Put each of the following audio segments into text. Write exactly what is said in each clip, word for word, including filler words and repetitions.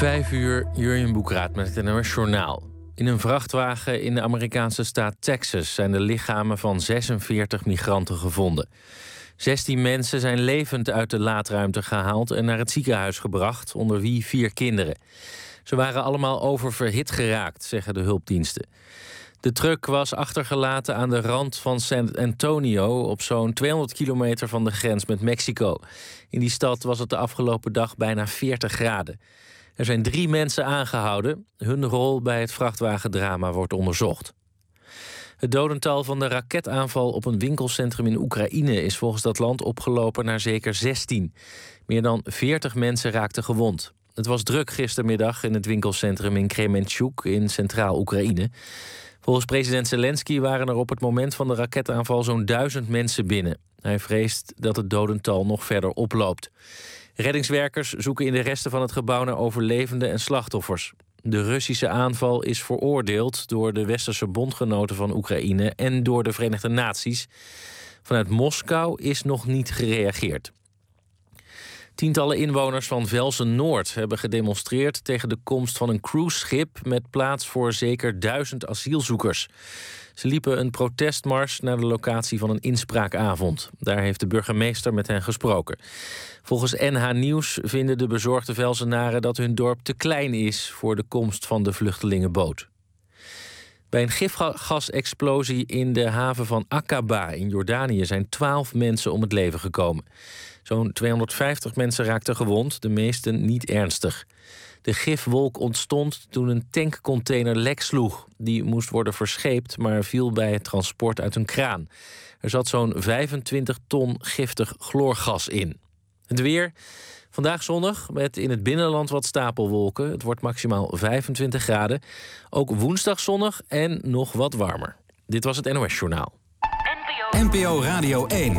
Vijf uur, Jurjen Boekraat met het N O S Journaal. In een vrachtwagen in de Amerikaanse staat Texas zijn de lichamen van zesenveertig migranten gevonden. zestien mensen zijn levend uit de laadruimte gehaald en naar het ziekenhuis gebracht, onder wie vier kinderen. Ze waren allemaal oververhit geraakt, zeggen de hulpdiensten. De truck was achtergelaten aan de rand van San Antonio, op zo'n tweehonderd kilometer van de grens met Mexico. In die stad was het de afgelopen dag bijna veertig graden. Er zijn drie mensen aangehouden. Hun rol bij het vrachtwagendrama wordt onderzocht. Het dodental van de raketaanval op een winkelcentrum in Oekraïne is volgens dat land opgelopen naar zeker zestien. Meer dan veertig mensen raakten gewond. Het was druk gistermiddag in het winkelcentrum in Kremenchuk in centraal Oekraïne. Volgens president Zelensky waren er op het moment van de raketaanval zo'n duizend mensen binnen. Hij vreest dat het dodental nog verder oploopt. Reddingswerkers zoeken in de resten van het gebouw naar overlevenden en slachtoffers. De Russische aanval is veroordeeld door de westerse bondgenoten van Oekraïne en door de Verenigde Naties. Vanuit Moskou is nog niet gereageerd. Tientallen inwoners van Velsen-Noord hebben gedemonstreerd tegen de komst van een cruiseschip met plaats voor zeker duizend asielzoekers. Ze liepen een protestmars naar de locatie van een inspraakavond. Daar heeft de burgemeester met hen gesproken. Volgens N H Nieuws vinden de bezorgde Velsenaren dat hun dorp te klein is voor de komst van de vluchtelingenboot. Bij een gifgasexplosie in de haven van Aqaba in Jordanië zijn twaalf mensen om het leven gekomen. Zo'n tweehonderdvijftig mensen raakten gewond, de meesten niet ernstig. De gifwolk ontstond toen een tankcontainer lek sloeg. Die moest worden verscheept, maar viel bij het transport uit een kraan. Er zat zo'n vijfentwintig ton giftig chloorgas in. Het weer. Vandaag zonnig, met in het binnenland wat stapelwolken. Het wordt maximaal vijfentwintig graden. Ook woensdag zonnig en nog wat warmer. Dit was het N O S Journaal. N P O Radio één.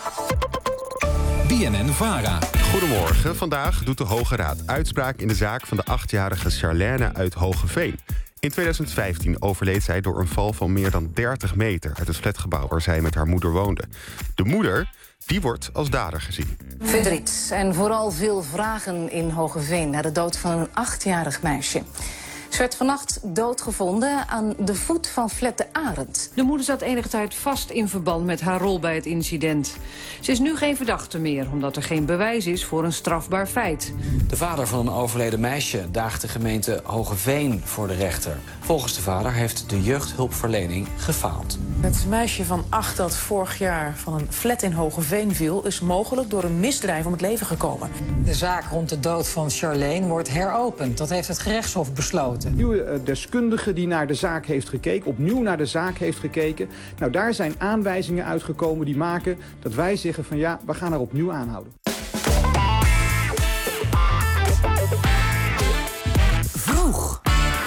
B N N-Vara. Goedemorgen. Vandaag doet de Hoge Raad uitspraak in de zaak van de achtjarige Charlène uit Hogeveen. In tweeduizend vijftien overleed zij door een val van meer dan dertig meter... uit het flatgebouw waar zij met haar moeder woonde. De moeder, die wordt als dader gezien. Verdriet en vooral veel vragen in Hogeveen na de dood van een achtjarig meisje. Ze werd vannacht doodgevonden aan de voet van flat de Arend. De moeder zat enige tijd vast in verband met haar rol bij het incident. Ze is nu geen verdachte meer, omdat er geen bewijs is voor een strafbaar feit. De vader van een overleden meisje daagt de gemeente Hogeveen voor de rechter. Volgens de vader heeft de jeugdhulpverlening gefaald. Het meisje van acht dat vorig jaar van een flat in Hogeveen viel... is mogelijk door een misdrijf om het leven gekomen. De zaak rond de dood van Charlène wordt heropend. Dat heeft het gerechtshof besloten. Nieuwe deskundige die naar de zaak heeft gekeken, opnieuw naar de zaak heeft gekeken. Nou, daar zijn aanwijzingen uitgekomen die maken dat wij zeggen van ja, we gaan haar opnieuw aanhouden. Vroeg.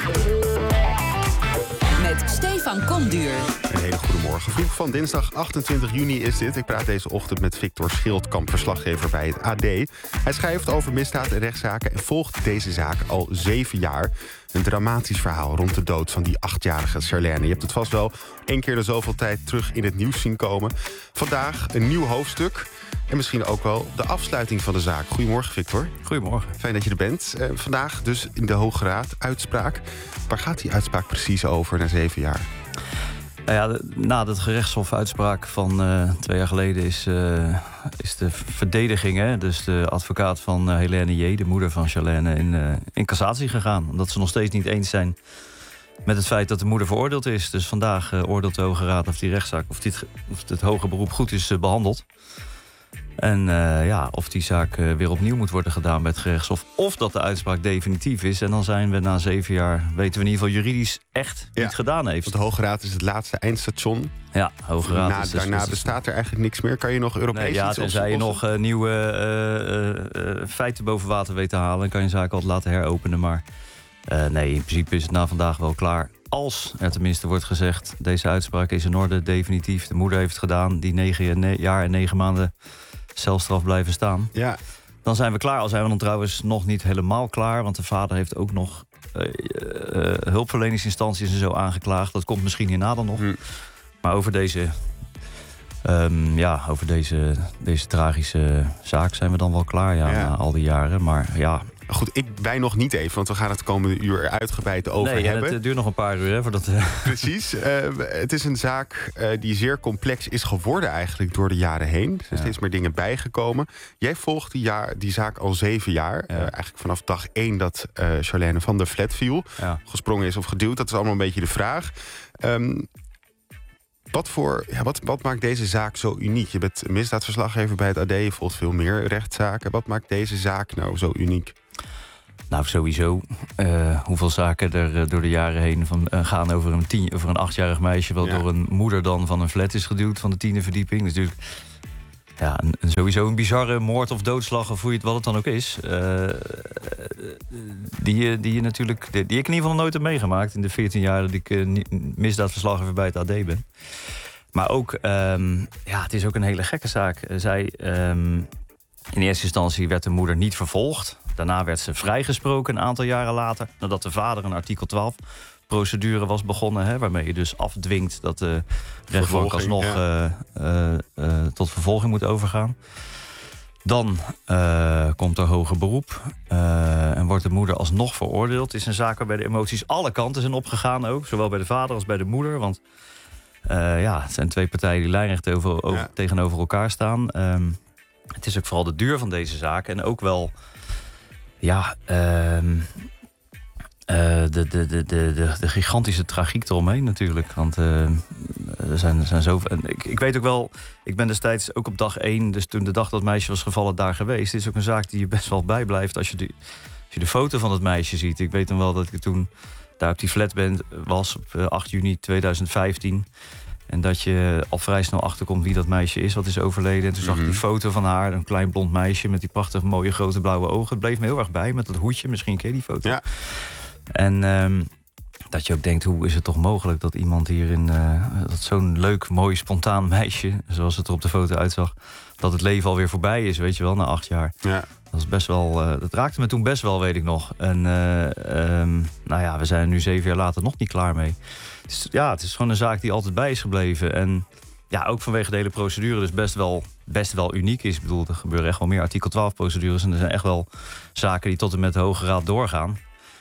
Met Stefan Komduur. Een hele goede morgen. Vroeg van dinsdag achtentwintig juni is dit. Ik praat deze ochtend met Victor Schildkamp, verslaggever bij het A D. Hij schrijft over misdaad en rechtszaken en volgt deze zaak al zeven jaar. Een dramatisch verhaal rond de dood van die achtjarige Charlène. Je hebt het vast wel één keer de zoveel tijd terug in het nieuws zien komen. Vandaag een nieuw hoofdstuk en misschien ook wel de afsluiting van de zaak. Goedemorgen, Victor. Goedemorgen. Fijn dat je er bent. Uh, vandaag dus in de Hoge Raad uitspraak. Waar gaat die uitspraak precies over na zeven jaar? Nou ja, de, na de gerechtshofuitspraak van uh, twee jaar geleden is, uh, is de verdediging, hè, dus de advocaat van uh, Helene J., de moeder van Charlène, in, uh, in cassatie gegaan. Omdat ze nog steeds niet eens zijn met het feit dat de moeder veroordeeld is. Dus vandaag uh, oordeelt de Hoge Raad of die rechtszaak, of, die, of het hoge beroep goed is uh, behandeld. En uh, ja, of die zaak uh, weer opnieuw moet worden gedaan bij het gerechtshof. Of dat de uitspraak definitief is. En dan zijn we na zeven jaar, weten we in ieder geval juridisch echt ja, niet gedaan heeft. Want de Hoge Raad is het laatste eindstation. Ja, Hoge Raad Na, is... Daarna dus, bestaat er eigenlijk niks meer. Kan je nog Europees nee, ja, iets tenzij je nog uh, nieuwe uh, uh, uh, feiten boven water weet te halen, dan kan je een zaak altijd laten heropenen. Maar uh, nee, in principe is het na vandaag wel klaar. Als er tenminste wordt gezegd, deze uitspraak is in orde, definitief. De moeder heeft het gedaan, die negen jaar en negen maanden celstraf blijven staan. Ja. Dan zijn we klaar. Al zijn we dan trouwens nog niet helemaal klaar. Want de vader heeft ook nog uh, uh, hulpverleningsinstanties en zo aangeklaagd. Dat komt misschien hierna dan nog. Hm. Maar over deze, um, ja, over deze, deze tragische zaak zijn we dan wel klaar. Ja, ja. Na al die jaren. Maar ja, Goed, ik, wij nog niet even, want we gaan het komende uur er uitgebreid over nee, hebben. Nee, het duurt nog een paar uur, hè, voordat... Uh... Precies. Uh, het is een zaak uh, die zeer complex is geworden eigenlijk door de jaren heen. Er zijn ja. steeds meer dingen bijgekomen. Jij volgt die, jaar, die zaak al zeven jaar. Ja. Uh, eigenlijk vanaf dag één dat uh, Charlène van der Vlet viel. Ja. Gesprongen is of geduwd, dat is allemaal een beetje de vraag. Um, Wat, voor, ja, wat, wat maakt deze zaak zo uniek? Je bent misdaadverslaggever bij het A D, je volgt veel meer rechtszaken. Wat maakt deze zaak nou zo uniek? Nou, sowieso. Uh, hoeveel zaken er uh, door de jaren heen van, uh, gaan over een, tien, over een achtjarig meisje... wel ja. door een moeder dan van een flat is geduwd van de tiende verdieping. Dus natuurlijk ja, een, een, sowieso een bizarre moord of doodslag, of hoe je het, wat het dan ook is. Uh, die, die je natuurlijk, die, die ik in ieder geval nooit heb meegemaakt in de veertien jaar dat ik uh, misdaadverslaggever bij het A D ben. Maar ook, um, ja, het is ook een hele gekke zaak. Zij, um, in eerste instantie werd de moeder niet vervolgd. Daarna werd ze vrijgesproken een aantal jaren later, nadat de vader een artikel twaalf procedure was begonnen, hè, waarmee je dus afdwingt dat de rechtbank alsnog ja. uh, uh, uh, tot vervolging moet overgaan. Dan uh, komt er hoger beroep uh, en wordt de moeder alsnog veroordeeld. Het is een zaak waarbij de emoties alle kanten zijn opgegaan ook, zowel bij de vader als bij de moeder. Want uh, ja, het zijn twee partijen die lijnrecht over, over, ja. tegenover elkaar staan. Um, het is ook vooral de duur van deze zaak en ook wel ja. Um, Uh, de, de, de, de, de, de gigantische tragiek eromheen natuurlijk. Want uh, er zijn, er zijn zoveel... Ik, ik weet ook wel, ik ben destijds ook op dag één... dus toen de dag dat het meisje was gevallen daar geweest. Het is ook een zaak die je best wel bijblijft als je de, als je de foto van het meisje ziet. Ik weet dan wel dat ik toen daar op die flat ben, was op uh, acht juni tweeduizend vijftien... En dat je al vrij snel achterkomt wie dat meisje is, wat is overleden. En toen zag ik die foto van haar, een klein blond meisje met die prachtige mooie grote blauwe ogen. Het bleef me heel erg bij met dat hoedje, misschien ken je die foto. Ja. En um, dat je ook denkt, hoe is het toch mogelijk dat iemand hier in uh, dat zo'n leuk, mooi, spontaan meisje, zoals het er op de foto uitzag, dat het leven alweer voorbij is, weet je wel, na acht jaar. Ja. Dat is best wel, uh, dat raakte me toen best wel, weet ik nog. En uh, um, nou ja, we zijn er nu zeven jaar later nog niet klaar mee. Het is, ja, het is gewoon een zaak die altijd bij is gebleven. En ja, ook vanwege de hele procedure dus best wel, best wel uniek is. Ik bedoel, er gebeuren echt wel meer artikel twaalf procedures. En er zijn echt wel zaken die tot en met de Hoge Raad doorgaan.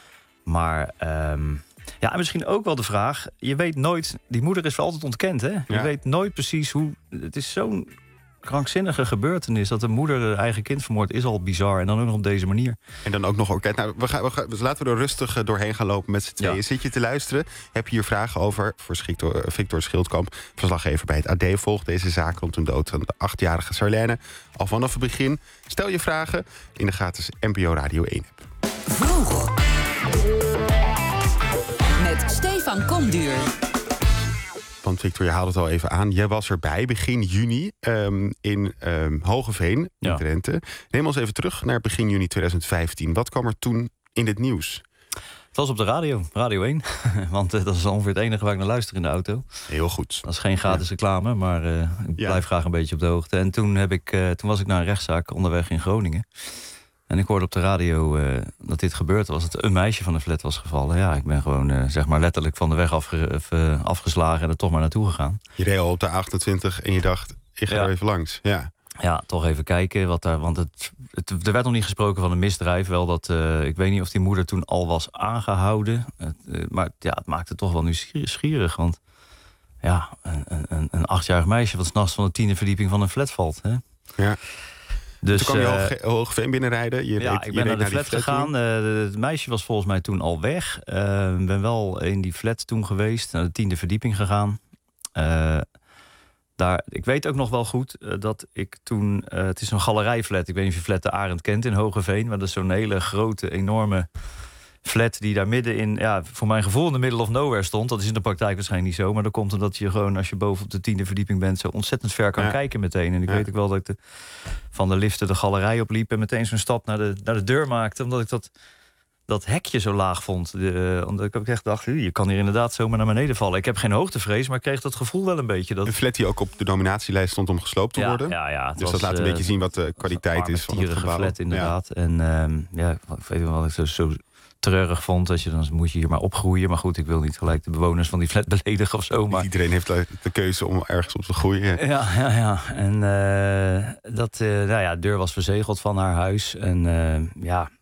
Maar um, ja, en misschien ook wel de vraag, je weet nooit, die moeder is voor altijd ontkend, hè? Je ja. weet nooit precies hoe, het is zo'n krankzinnige gebeurtenis dat de moeder haar eigen kind vermoordt, is al bizar. En dan ook nog op deze manier. En dan ook nog oké. Nou, we gaan, we gaan, dus laten we er rustig doorheen gaan lopen met z'n tweeën. Ja. Zit je te luisteren? Heb je hier vragen over? Voor Victor, Victor Schildkamp, verslaggever bij het A D, volgt deze zaak rond de dood van de achtjarige Charlène al vanaf het begin. Stel je vragen in de gratis N P O Radio één app. Vroeg. Met Stefan Komduur. Want Victor, je haalde het al even aan. Jij was erbij begin juni um, in um, Hogeveen, in ja. Drenthe. Neem ons even terug naar begin juni tweeduizend vijftien. Wat kwam er toen in het nieuws? Het was op de radio, Radio één. Want uh, dat is ongeveer het enige waar ik naar luister in de auto. Heel goed. Dat is geen gratis ja. reclame, maar uh, ik blijf ja. graag een beetje op de hoogte. En toen, heb ik, uh, toen was ik naar een rechtszaak onderweg in Groningen. En ik hoorde op de radio uh, dat dit gebeurd was. Dat een meisje van de flat was gevallen. Ja, ik ben gewoon uh, zeg maar letterlijk van de weg afge, uh, afgeslagen en er toch maar naartoe gegaan. Je reed al op de achtentwintig en je dacht, ik ga ja. er even langs. Ja. ja, toch even kijken. Wat daar, want het, het, er werd nog niet gesproken van een misdrijf. Wel dat, uh, ik weet niet of die moeder toen al was aangehouden. Het, uh, maar ja, het maakte toch wel nieuwsgierig. Want ja, een, een, een achtjarig meisje wat 's nachts van de tiende verdieping van een flat valt. Hè? Ja. Dus, toen kwam je uh, Hogeveen binnenrijden? Je ja, reed, ik ben je naar de naar flat, flat gegaan. Uh, het meisje was volgens mij toen al weg. Ik uh, ben wel in die flat toen geweest. Naar de tiende verdieping gegaan. Uh, daar, ik weet ook nog wel goed uh, dat ik toen... Uh, het is een galerijflat. Ik weet niet of je flat de Arend kent in Hogeveen. Maar dat is zo'n hele grote, enorme flat die daar midden in... ja, voor mijn gevoel in de middle of nowhere stond. Dat is in de praktijk waarschijnlijk niet zo. Maar dat komt omdat je gewoon, als je boven op de tiende verdieping bent... zo ontzettend ver kan ja. kijken meteen. En ik ja. weet ook wel dat ik de, van de liften de galerij opliep... en meteen zo'n stap naar de, naar de deur maakte. Omdat ik dat, dat hekje zo laag vond. De, omdat ik ook echt dacht, je kan hier inderdaad zomaar naar beneden vallen. Ik heb geen hoogtevrees, maar ik kreeg dat gevoel wel een beetje. Dat... Een flat die ook op de nominatielijst stond om gesloopt te ja, worden. Ja, ja, dus was, dat laat een uh, beetje zien wat de kwaliteit is van het gebouw. Flat, inderdaad. Ja. En um, ja, ik weet wel wat ik zo... zo treurig vond, dat je dan moet je hier maar opgroeien. Maar goed, ik wil niet gelijk de bewoners van die flat beledigen of zo. Maar iedereen heeft de keuze om ergens op te groeien. Ja, ja, ja. En uh, dat, uh, nou ja, de deur was verzegeld van haar huis. En uh, ja,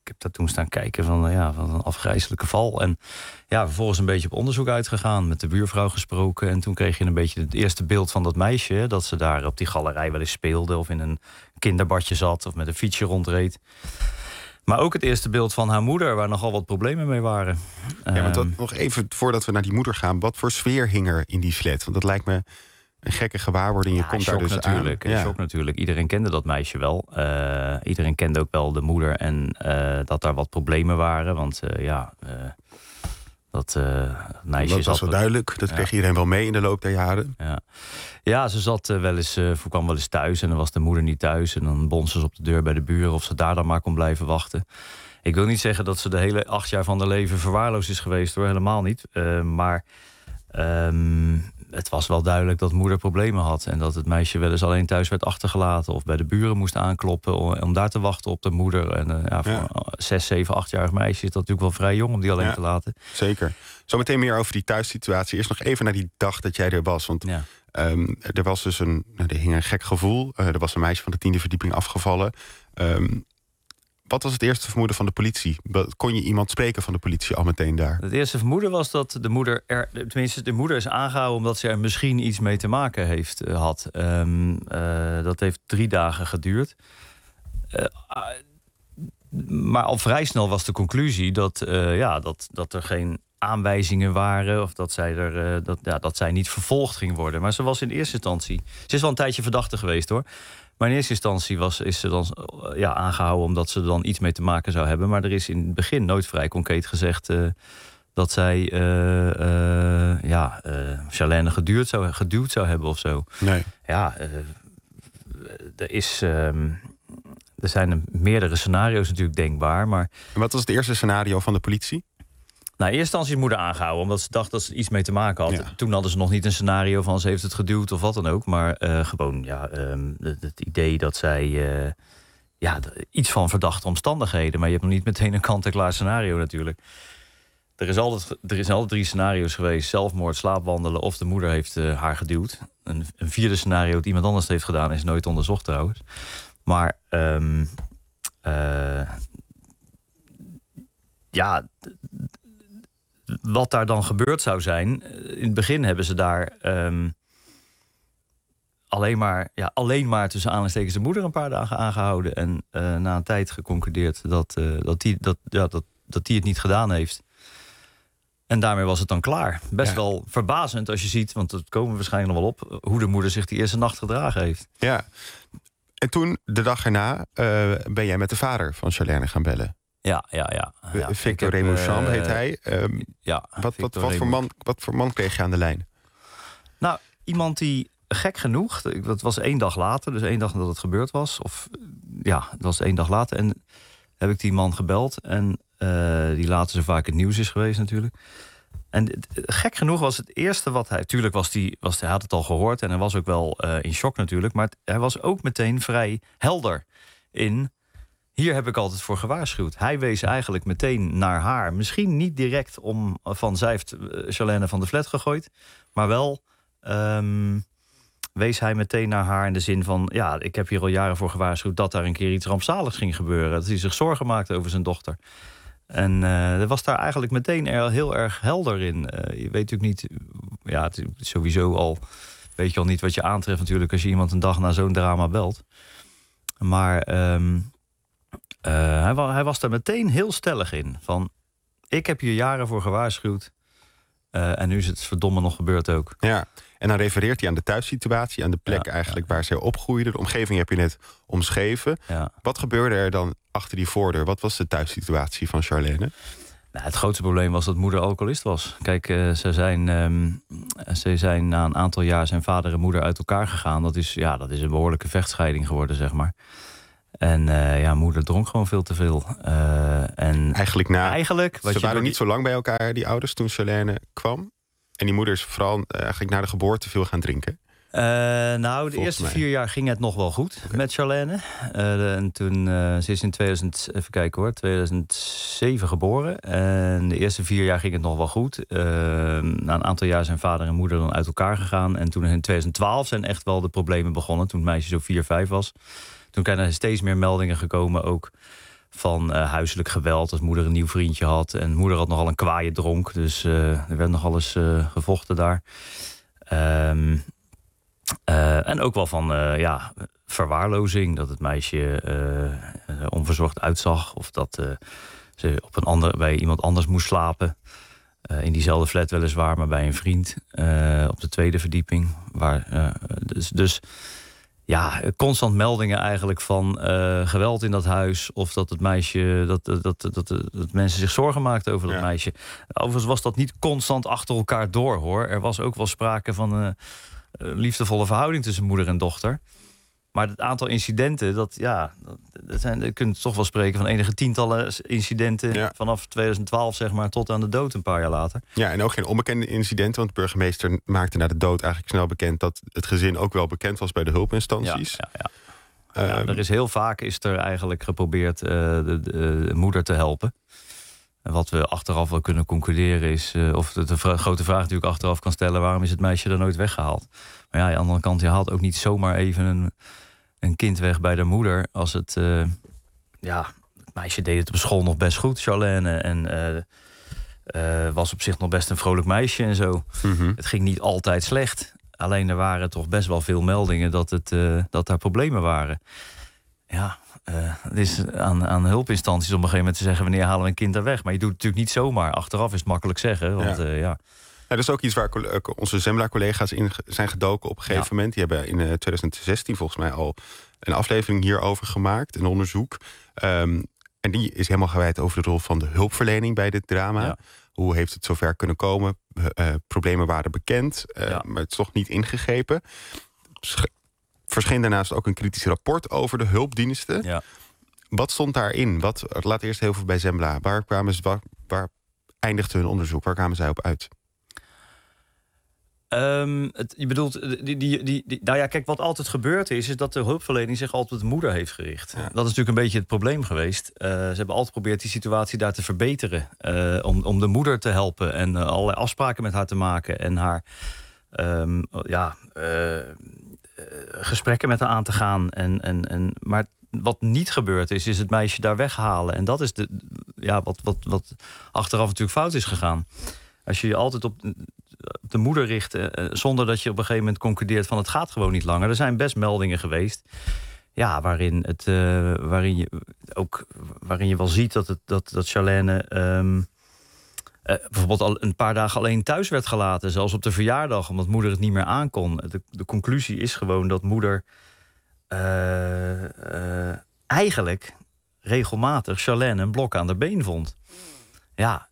heb daar toen staan kijken van, ja, van een afgrijzelijke val. En ja, vervolgens een beetje op onderzoek uitgegaan, met de buurvrouw gesproken. En toen kreeg je een beetje het eerste beeld van dat meisje, dat ze daar op die galerij wel eens speelde, of in een kinderbadje zat, of met een fietsje rondreed. Maar ook het eerste beeld van haar moeder, waar nogal wat problemen mee waren. Ja, want dat, nog even voordat we naar die moeder gaan, wat voor sfeer hing er in die flat? Want dat lijkt me een gekke gewaarwording. Je ja, komt daar dus natuurlijk, aan. Ja. Shock natuurlijk. Iedereen kende dat meisje wel. Uh, iedereen kende ook wel de moeder en uh, dat daar wat problemen waren. Want uh, ja, uh, dat uh, meisje... Dat was wel duidelijk. Dat ja. kreeg iedereen wel mee in de loop der jaren. Ja, ja ze zat uh, wel eens, uh, kwam wel eens thuis en dan was de moeder niet thuis. En dan bond ze op de deur bij de buren of ze daar dan maar kon blijven wachten. Ik wil niet zeggen dat ze de hele acht jaar van haar leven verwaarloosd is geweest, hoor. Helemaal niet. Uh, maar... Um, het was wel duidelijk dat moeder problemen had. En dat het meisje wel eens alleen thuis werd achtergelaten, of bij de buren moest aankloppen om, om daar te wachten op de moeder. En uh, ja, voor ja. een zes, zeven, achtjarig meisje is dat natuurlijk wel vrij jong om die alleen ja, te laten. Zeker. Zometeen meer over die thuissituatie. Eerst nog even naar die dag dat jij er was. Want ja. um, er was dus een, er hing een gek gevoel. Uh, er was een meisje van de tiende verdieping afgevallen. Um, Wat was het eerste vermoeden van de politie? Kon je iemand spreken van de politie al meteen daar? Het eerste vermoeden was dat de moeder er, tenminste de moeder is aangehouden omdat ze er misschien iets mee te maken heeft uh, had. Um, uh, dat heeft drie dagen geduurd. Uh, uh, maar al vrij snel was de conclusie dat, uh, ja, dat, dat er geen aanwijzingen waren of dat zij, er, uh, dat, ja, dat zij niet vervolgd ging worden. Maar ze was in eerste instantie... Ze is wel een tijdje verdachte geweest, hoor. Maar in eerste instantie was, is ze dan ja, aangehouden omdat ze er dan iets mee te maken zou hebben. Maar er is in het begin nooit vrij concreet gezegd uh, dat zij uh, uh, ja, uh, Charlène geduwd zou, geduwd zou hebben of zo. Nee. Ja, uh, er, is, uh, er zijn meerdere scenario's natuurlijk denkbaar. Maar... En wat was het eerste scenario van de politie? Nou, in eerste instantie is moeder aangehouden, omdat ze dacht dat ze iets mee te maken had. Ja. Toen hadden ze nog niet een scenario van ze heeft het geduwd of wat dan ook. Maar uh, gewoon ja, um, het, het idee dat zij uh, ja, iets van verdachte omstandigheden. Maar je hebt nog niet meteen een kant-en-klaar scenario natuurlijk. Er is altijd, er is altijd drie scenario's geweest. Zelfmoord, slaapwandelen of de moeder heeft uh, haar geduwd. Een, een vierde scenario dat iemand anders heeft gedaan is nooit onderzocht trouwens. Maar um, uh, ja... Wat daar dan gebeurd zou zijn... In het begin hebben ze daar um, alleen maar... Ja, alleen maar tussen aanhalingstekens de moeder een paar dagen aangehouden. En uh, na een tijd geconcludeerd dat, uh, dat, die, dat, ja, dat, dat die het niet gedaan heeft. En daarmee was het dan klaar. Best ja. wel verbazend als je ziet, want dat komen we waarschijnlijk nog wel op... hoe de moeder zich die eerste nacht gedragen heeft. Ja. En toen, de dag erna, uh, ben jij met de vader van Charlène gaan bellen. Ja, ja, ja. ja. Victor Remouchand uh, heet hij. Um, ja, wat, wat, wat, voor man, wat voor man kreeg je aan de lijn? Nou, iemand die, gek genoeg, dat was één dag later, dus één dag nadat het gebeurd was. Of ja, het was één dag later. En heb ik die man gebeld. En uh, die later zo vaak het nieuws is geweest natuurlijk. En gek genoeg was het eerste wat hij... Tuurlijk was die, was, hij had het al gehoord en hij was ook wel uh, in shock natuurlijk. Maar het, hij was ook meteen vrij helder in... Hier heb ik altijd voor gewaarschuwd. Hij wees eigenlijk meteen naar haar. Misschien niet direct om van zij heeft Charlène van de flat gegooid. Maar wel um, wees hij meteen naar haar in de zin van... ja, ik heb hier al jaren voor gewaarschuwd dat daar een keer iets rampzaligs ging gebeuren. Dat hij zich zorgen maakte over zijn dochter. En uh, er was daar eigenlijk meteen er heel erg helder in. Uh, je weet natuurlijk niet... Ja, het is sowieso al... Weet je al niet wat je aantreft natuurlijk... als je iemand een dag na zo'n drama belt. Maar... Um, Uh, hij, wa- hij was daar meteen heel stellig in. Van, ik heb hier jaren voor gewaarschuwd. Uh, en nu is het verdomme nog gebeurd ook. Ja, en dan refereert hij aan de thuissituatie... aan de plek ja, eigenlijk ja. waar zij opgroeide. De omgeving heb je net omschreven. Ja. Wat gebeurde er dan achter die voordeur? Wat was de thuissituatie van Charlène? Nou, het grootste probleem was dat moeder alcoholist was. Kijk, uh, ze, zijn, um, ze zijn na een aantal jaar... zijn vader en moeder uit elkaar gegaan. Dat is, ja, dat is een behoorlijke vechtscheiding geworden, zeg maar. En uh, ja, moeder dronk gewoon veel te veel. Uh, en eigenlijk na. Eigenlijk, ze waren niet zo lang bij elkaar, die ouders, toen Charlène kwam. En die moeder is vooral uh, eigenlijk na de geboorte veel gaan drinken. Uh, nou, de Volgens eerste mij. vier jaar ging het nog wel goed okay. met Charlène. Uh, de, en toen, uh, ze is in tweeduizend, even kijken hoor, tweeduizend zeven geboren. En de eerste vier jaar ging het nog wel goed. Uh, na een aantal jaar zijn vader en moeder dan uit elkaar gegaan. En toen in tweeduizend twaalf zijn echt wel de problemen begonnen. Toen het meisje zo vier, vijf was. Toen zijn er steeds meer meldingen gekomen ook van uh, huiselijk geweld. Als moeder een nieuw vriendje had. En moeder had nogal een kwaaie dronk. Dus uh, er werd nogal eens uh, gevochten daar. Um, uh, en ook wel van uh, ja, verwaarlozing. Dat het meisje uh, onverzorgd uitzag. Of dat uh, ze op een ander, bij iemand anders moest slapen. Uh, in diezelfde flat weliswaar, maar bij een vriend. Uh, op de tweede verdieping. Waar, uh, dus... dus Ja, constant meldingen eigenlijk van uh, geweld in dat huis. Of dat het meisje, dat, dat, dat, dat, dat mensen zich zorgen maakten over dat ja. meisje. Overigens was dat niet constant achter elkaar door, hoor. Er was ook wel sprake van een uh, liefdevolle verhouding tussen moeder en dochter. Maar het aantal incidenten, dat ja, dat zijn, je kunt toch wel spreken van enige tientallen incidenten ja. vanaf twintig twaalf, zeg maar, tot aan de dood een paar jaar later. Ja, en ook geen onbekende incidenten, want de burgemeester maakte na de dood eigenlijk snel bekend dat het gezin ook wel bekend was bij de hulpinstanties. Ja, ja, ja. Um, ja, er is heel vaak is er eigenlijk geprobeerd uh, de, de, de moeder te helpen. En wat we achteraf wel kunnen concluderen is, uh, of de, de vra- grote vraag natuurlijk achteraf kan stellen, waarom is het meisje er nooit weggehaald? Maar ja, aan de andere kant, je haalt ook niet zomaar even een een kind weg bij de moeder. Als het, uh, ja, het meisje deed het op school nog best goed, Charlène. En uh, uh, was op zich nog best een vrolijk meisje en zo. Mm-hmm. Het ging niet altijd slecht. Alleen er waren toch best wel veel meldingen dat, het, uh, dat daar problemen waren. Ja, uh, het is aan, aan hulpinstanties om op een gegeven moment te zeggen, wanneer halen we een kind daar weg? Maar je doet het natuurlijk niet zomaar. Achteraf is het makkelijk zeggen. Want, ja. Uh, ja. Ja, dat is ook iets waar onze Zembla-collega's in zijn gedoken op een gegeven ja. moment. Die hebben in twintig zestien volgens mij al een aflevering hierover gemaakt, een onderzoek. Um, en die is helemaal gewijd over de rol van de hulpverlening bij dit drama. Ja. Hoe heeft het zover kunnen komen? Uh, problemen waren bekend, uh, ja. maar het is toch niet ingegrepen. Sch- verscheen daarnaast ook een kritisch rapport over de hulpdiensten. Ja. Wat stond daarin? Wat, laat eerst heel veel bij Zembla. Waar, kwamen ze, waar, waar eindigde hun onderzoek? Waar kwamen zij op uit? Um, het, je bedoelt, die, die, die, die, nou ja, kijk, wat altijd gebeurd is, is dat de hulpverlening zich altijd op de moeder heeft gericht. Ja. Dat is natuurlijk een beetje het probleem geweest. Uh, ze hebben altijd geprobeerd die situatie daar te verbeteren. Uh, om, om de moeder te helpen en uh, allerlei afspraken met haar te maken. En haar um, ja, uh, uh, gesprekken met haar aan te gaan. En, en, en, maar wat niet gebeurd is, is het meisje daar weghalen. En dat is de, ja, wat, wat, wat achteraf natuurlijk fout is gegaan. Als je je altijd op de moeder richt, uh, zonder dat je op een gegeven moment concludeert van het gaat gewoon niet langer. Er zijn best meldingen geweest, ja, waarin het, uh, waarin je ook, waarin je wel ziet dat het dat dat Charlène um, uh, bijvoorbeeld al een paar dagen alleen thuis werd gelaten, zelfs op de verjaardag, omdat moeder het niet meer aankon. De, de conclusie is gewoon dat moeder uh, uh, eigenlijk regelmatig Charlène een blok aan de been vond. Ja.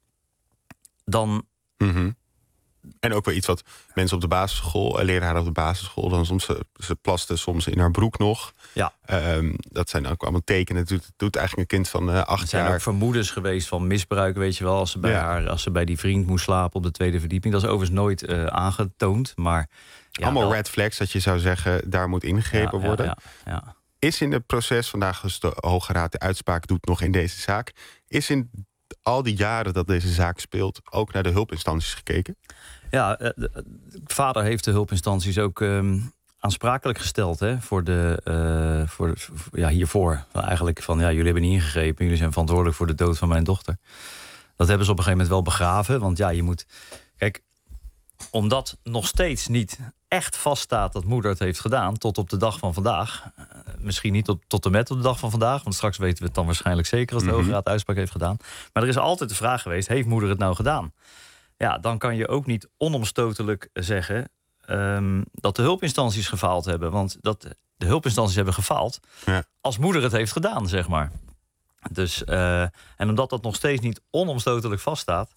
Dan. Mm-hmm. En ook wel iets wat mensen op de basisschool, leraren op de basisschool, dan soms ze, ze plasten soms in haar broek nog. Ja. Um, dat zijn ook allemaal tekenen. Het doet, doet eigenlijk een kind van uh, acht jaar. Er zijn jaar. ook vermoedens geweest van misbruik, weet je wel, als ze bij ja. haar, als ze bij die vriend moest slapen op de tweede verdieping. Dat is overigens nooit uh, aangetoond, maar ja, allemaal wel red flags dat je zou zeggen, daar moet ingegrepen ja, worden. Ja, ja, ja. Is in het proces, vandaag dus de Hoge Raad de uitspraak doet nog in deze zaak, is in al die jaren dat deze zaak speelt ook naar de hulpinstanties gekeken? Ja, de vader heeft de hulpinstanties ook um, aansprakelijk gesteld, hè, voor de, uh, voor, voor, ja, hiervoor. Eigenlijk van, ja, jullie hebben niet ingegrepen, jullie zijn verantwoordelijk voor de dood van mijn dochter. Dat hebben ze op een gegeven moment wel begraven, want ja, je moet, kijk, omdat nog steeds niet echt vaststaat dat moeder het heeft gedaan, tot op de dag van vandaag, uh, misschien niet tot, tot en met op de dag van vandaag, want straks weten we het dan waarschijnlijk zeker als de Hoge Raad uitspraak heeft gedaan. Maar er is altijd de vraag geweest, heeft moeder het nou gedaan? Ja, dan kan je ook niet onomstotelijk zeggen um, dat de hulpinstanties gefaald hebben. Want dat, de hulpinstanties hebben gefaald ja. als moeder het heeft gedaan, zeg maar. Dus, uh, en omdat dat nog steeds niet onomstotelijk vaststaat,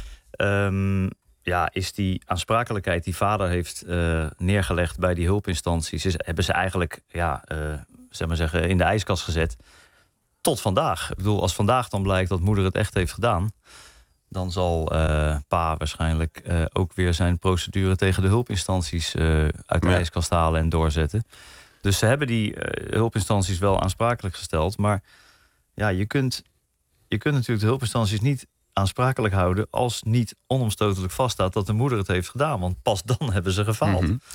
Um, ja, is die aansprakelijkheid die vader heeft uh, neergelegd bij die hulpinstanties, is, hebben ze eigenlijk ja, uh, zeg maar zeggen, in de ijskast gezet tot vandaag. Ik bedoel, als vandaag dan blijkt dat moeder het echt heeft gedaan, dan zal uh, pa waarschijnlijk uh, ook weer zijn procedure tegen de hulpinstanties uh, uit de ja. ijskast halen en doorzetten. Dus ze hebben die uh, hulpinstanties wel aansprakelijk gesteld. Maar ja, je kunt, je kunt natuurlijk de hulpinstanties niet aansprakelijk houden als niet onomstotelijk vaststaat dat de moeder het heeft gedaan. Want pas dan hebben ze gefaald. Mm-hmm.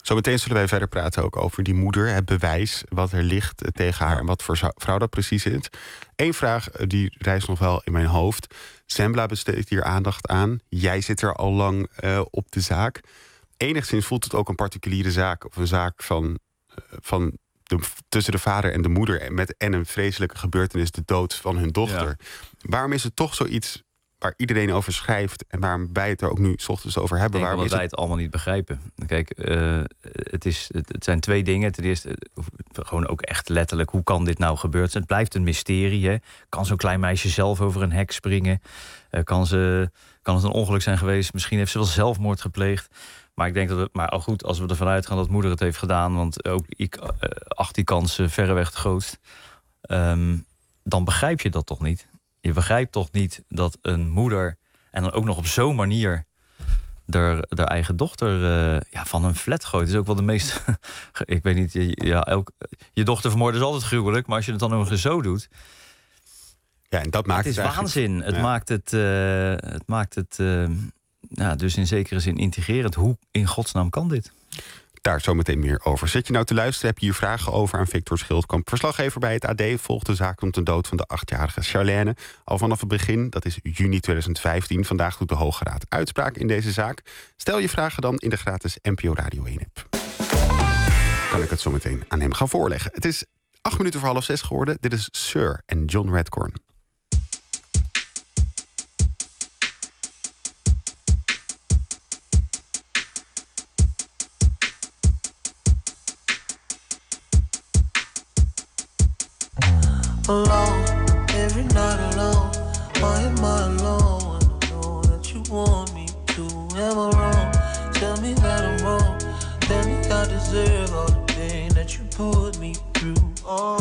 Zometeen zullen wij verder praten ook over die moeder, het bewijs wat er ligt tegen haar en wat voor vrouw dat precies is. Eén vraag die reist nog wel in mijn hoofd. Zembla besteedt hier aandacht aan. Jij zit er al lang uh, op de zaak. Enigszins voelt het ook een particuliere zaak of een zaak van, uh, van de, tussen de vader en de moeder met en een vreselijke gebeurtenis, de dood van hun dochter. Ja. Waarom is het toch zoiets waar iedereen over schrijft en waarom wij het er ook nu 's ochtends over hebben? Ik denk waarom dat is wij het allemaal niet begrijpen. Kijk, uh, het, is, het, het zijn twee dingen. Ten eerste, gewoon ook echt letterlijk, hoe kan dit nou gebeuren? Het blijft een mysterie. Hè? Kan zo'n klein meisje zelf over een hek springen? Uh, kan, ze, kan het een ongeluk zijn geweest? Misschien heeft ze wel zelfmoord gepleegd. Maar ik denk dat het, maar al goed, als we ervan uitgaan dat moeder het heeft gedaan, want ook ik uh, acht die kans uh, verreweg het grootst, um, dan begrijp je dat toch niet? Je begrijpt toch niet dat een moeder, en dan ook nog op zo'n manier, de, de eigen dochter uh, ja, van een flat gooit. Dat is ook wel de meest, ik weet niet, ja, elk, je dochter vermoorden is altijd gruwelijk, maar als je het dan nog eens zo doet. Ja, en dat maakt het is het waanzin. Het ja. maakt het, uh, het maakt het, uh, ja, dus in zekere zin integrerend. Hoe in godsnaam kan dit? Daar zometeen meer over. Zit je nou te luisteren? Heb je hier vragen over aan Victor Schildkamp, verslaggever bij het A D, volgt de zaak rond de dood van de achtjarige Charlène al vanaf het begin. Dat is juni tweeduizend vijftien. Vandaag doet de Hoge Raad uitspraak in deze zaak. Stel je vragen dan in de gratis N P O Radio één app. Kan ik het zometeen aan hem gaan voorleggen. Het is acht minuten voor half zes geworden. Dit is Sir en John Redcorn. Alone, every night alone. Why am I alone? I know that you want me to. Am I wrong? Tell me that I'm wrong. Tell me I deserve all the pain that you put me through. Oh.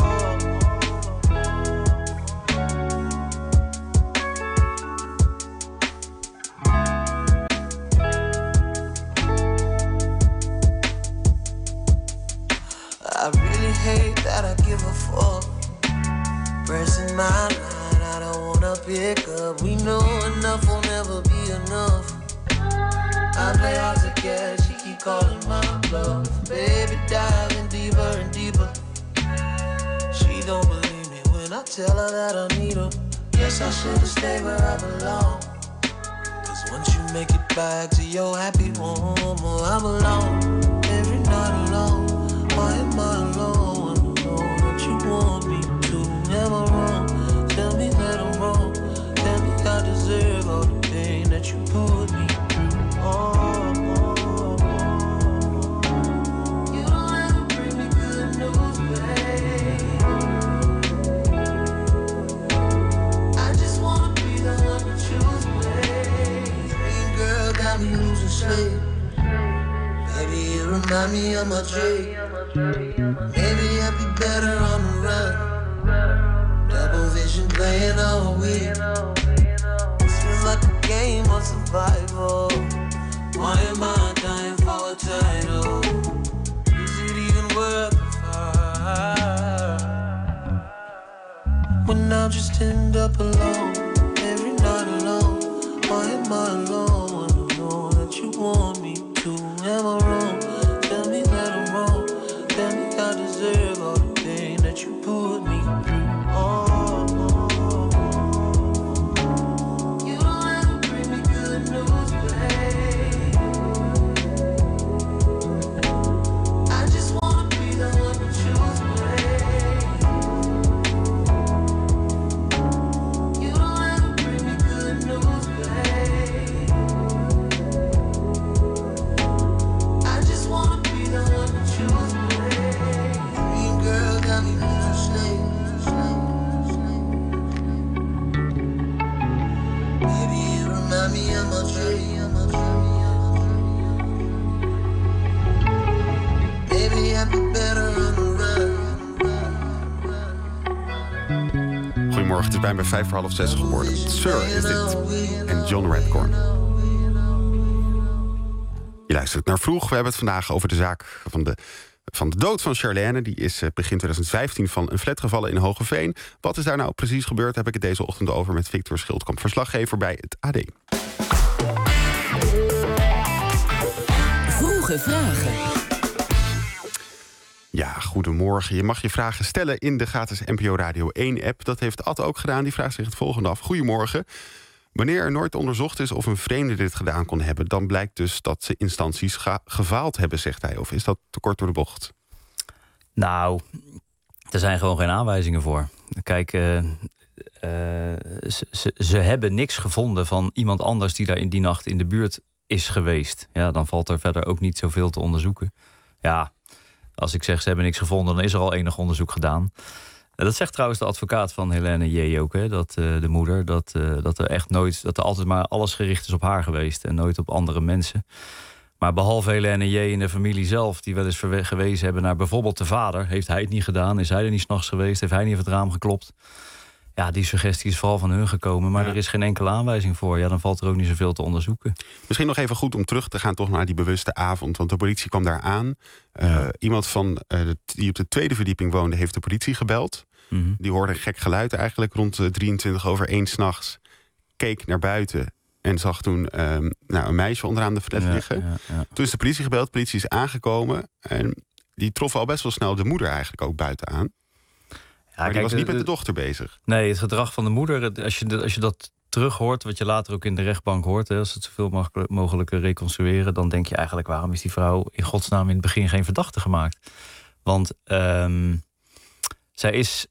I really hate that I give a fuck. Pressing my line, I don't wanna pick up. We know enough will never be enough. I play hard to get, she keep calling my bluff. Baby diving deeper and deeper. She don't believe me when I tell her that I need her. Guess I should've stayed where I belong. Cause once you make it back to your happy home, oh, I'm alone, every night alone. Why am I alone? I know that you want me. Am I wrong? Tell me that I'm wrong. Tell me I deserve all the pain that you put me through. Oh, oh, oh. You don't ever bring me good news, babe. I just wanna be the one to choose, babe. Dream girl got me losing sleep. Baby, you remind me of my dream. Maybe I'd be better on the run. Double vision playing all week. This feels like a game of survival. Why am I dying for a title? Is it even worth the fight? When I just end up alone, every night alone. Why am I alone? I don't know that you want me to. Am I wrong? Tell me that I'm wrong. Tell me I deserve all the pain that you put me through. Oh, oh, oh. You don't ever bring me good news, babe. I just wanna be the one to choose, babe. You don't ever bring me good news, babe. I just wanna be the one to choose, babe. Green girl got me losing sleep. Goedemorgen, het is bijna vijf voor half zes geworden. Sir is dit. En John Redcorn. Je luistert naar Vroeg. We hebben het vandaag over de zaak van de, van de dood van Charlène. Die is begin tweeduizend vijftien van een flat gevallen in Hoogeveen. Wat is daar nou precies gebeurd? Heb ik het deze ochtend over met Victor Schildkamp, verslaggever bij het A D. Vroege vragen. Ja, goedemorgen. Je mag je vragen stellen in de gratis N P O Radio één-app. Dat heeft Ad ook gedaan. Die vraagt zich het volgende af. Goedemorgen. Wanneer er nooit onderzocht is of een vreemde dit gedaan kon hebben... dan blijkt dus dat ze instanties ga- gefaald hebben, zegt hij. Of is dat te kort door de bocht? Nou, er zijn gewoon geen aanwijzingen voor. Kijk, uh, uh, ze, ze, ze hebben niks gevonden van iemand anders... die daar in die nacht in de buurt is geweest. Ja, dan valt er verder ook niet zoveel te onderzoeken. Ja, als ik zeg ze hebben niks gevonden... dan is er al enig onderzoek gedaan. Dat zegt trouwens de advocaat van Helene J. ook, hè, dat, uh, de moeder... Dat, uh, dat er echt nooit, dat er altijd maar alles gericht is op haar geweest... en nooit op andere mensen. Maar behalve Helene J. en de familie zelf... die wel eens verwe- gewezen hebben naar bijvoorbeeld de vader... heeft hij het niet gedaan, is hij er niet 's nachts geweest... heeft hij niet op het raam geklopt. Ja, die suggestie is vooral van hun gekomen... maar ja. er is geen enkele aanwijzing voor. Ja, dan valt er ook niet zoveel te onderzoeken. Misschien nog even goed om terug te gaan toch naar die bewuste avond... want de politie kwam daar aan. Uh, ja. Iemand van, uh, de, die op de tweede verdieping woonde... heeft de politie gebeld. Mm-hmm. Die hoorde een gek geluid eigenlijk rond uh, drieëntwintig over één 's nachts. Keek naar buiten... en zag toen um, nou, een meisje onderaan de flat ja, liggen. Ja, ja. Toen is de politie gebeld, de politie is aangekomen... en die trof al best wel snel de moeder eigenlijk ook buiten aan. Ja, maar die kijk, was niet de, met de dochter bezig. Nee, het gedrag van de moeder, als je, als je dat terug hoort... wat je later ook in de rechtbank hoort... Hè, als ze het zoveel mogelijk reconstrueren... dan denk je eigenlijk, waarom is die vrouw in godsnaam in het begin geen verdachte gemaakt? Want um, zij is...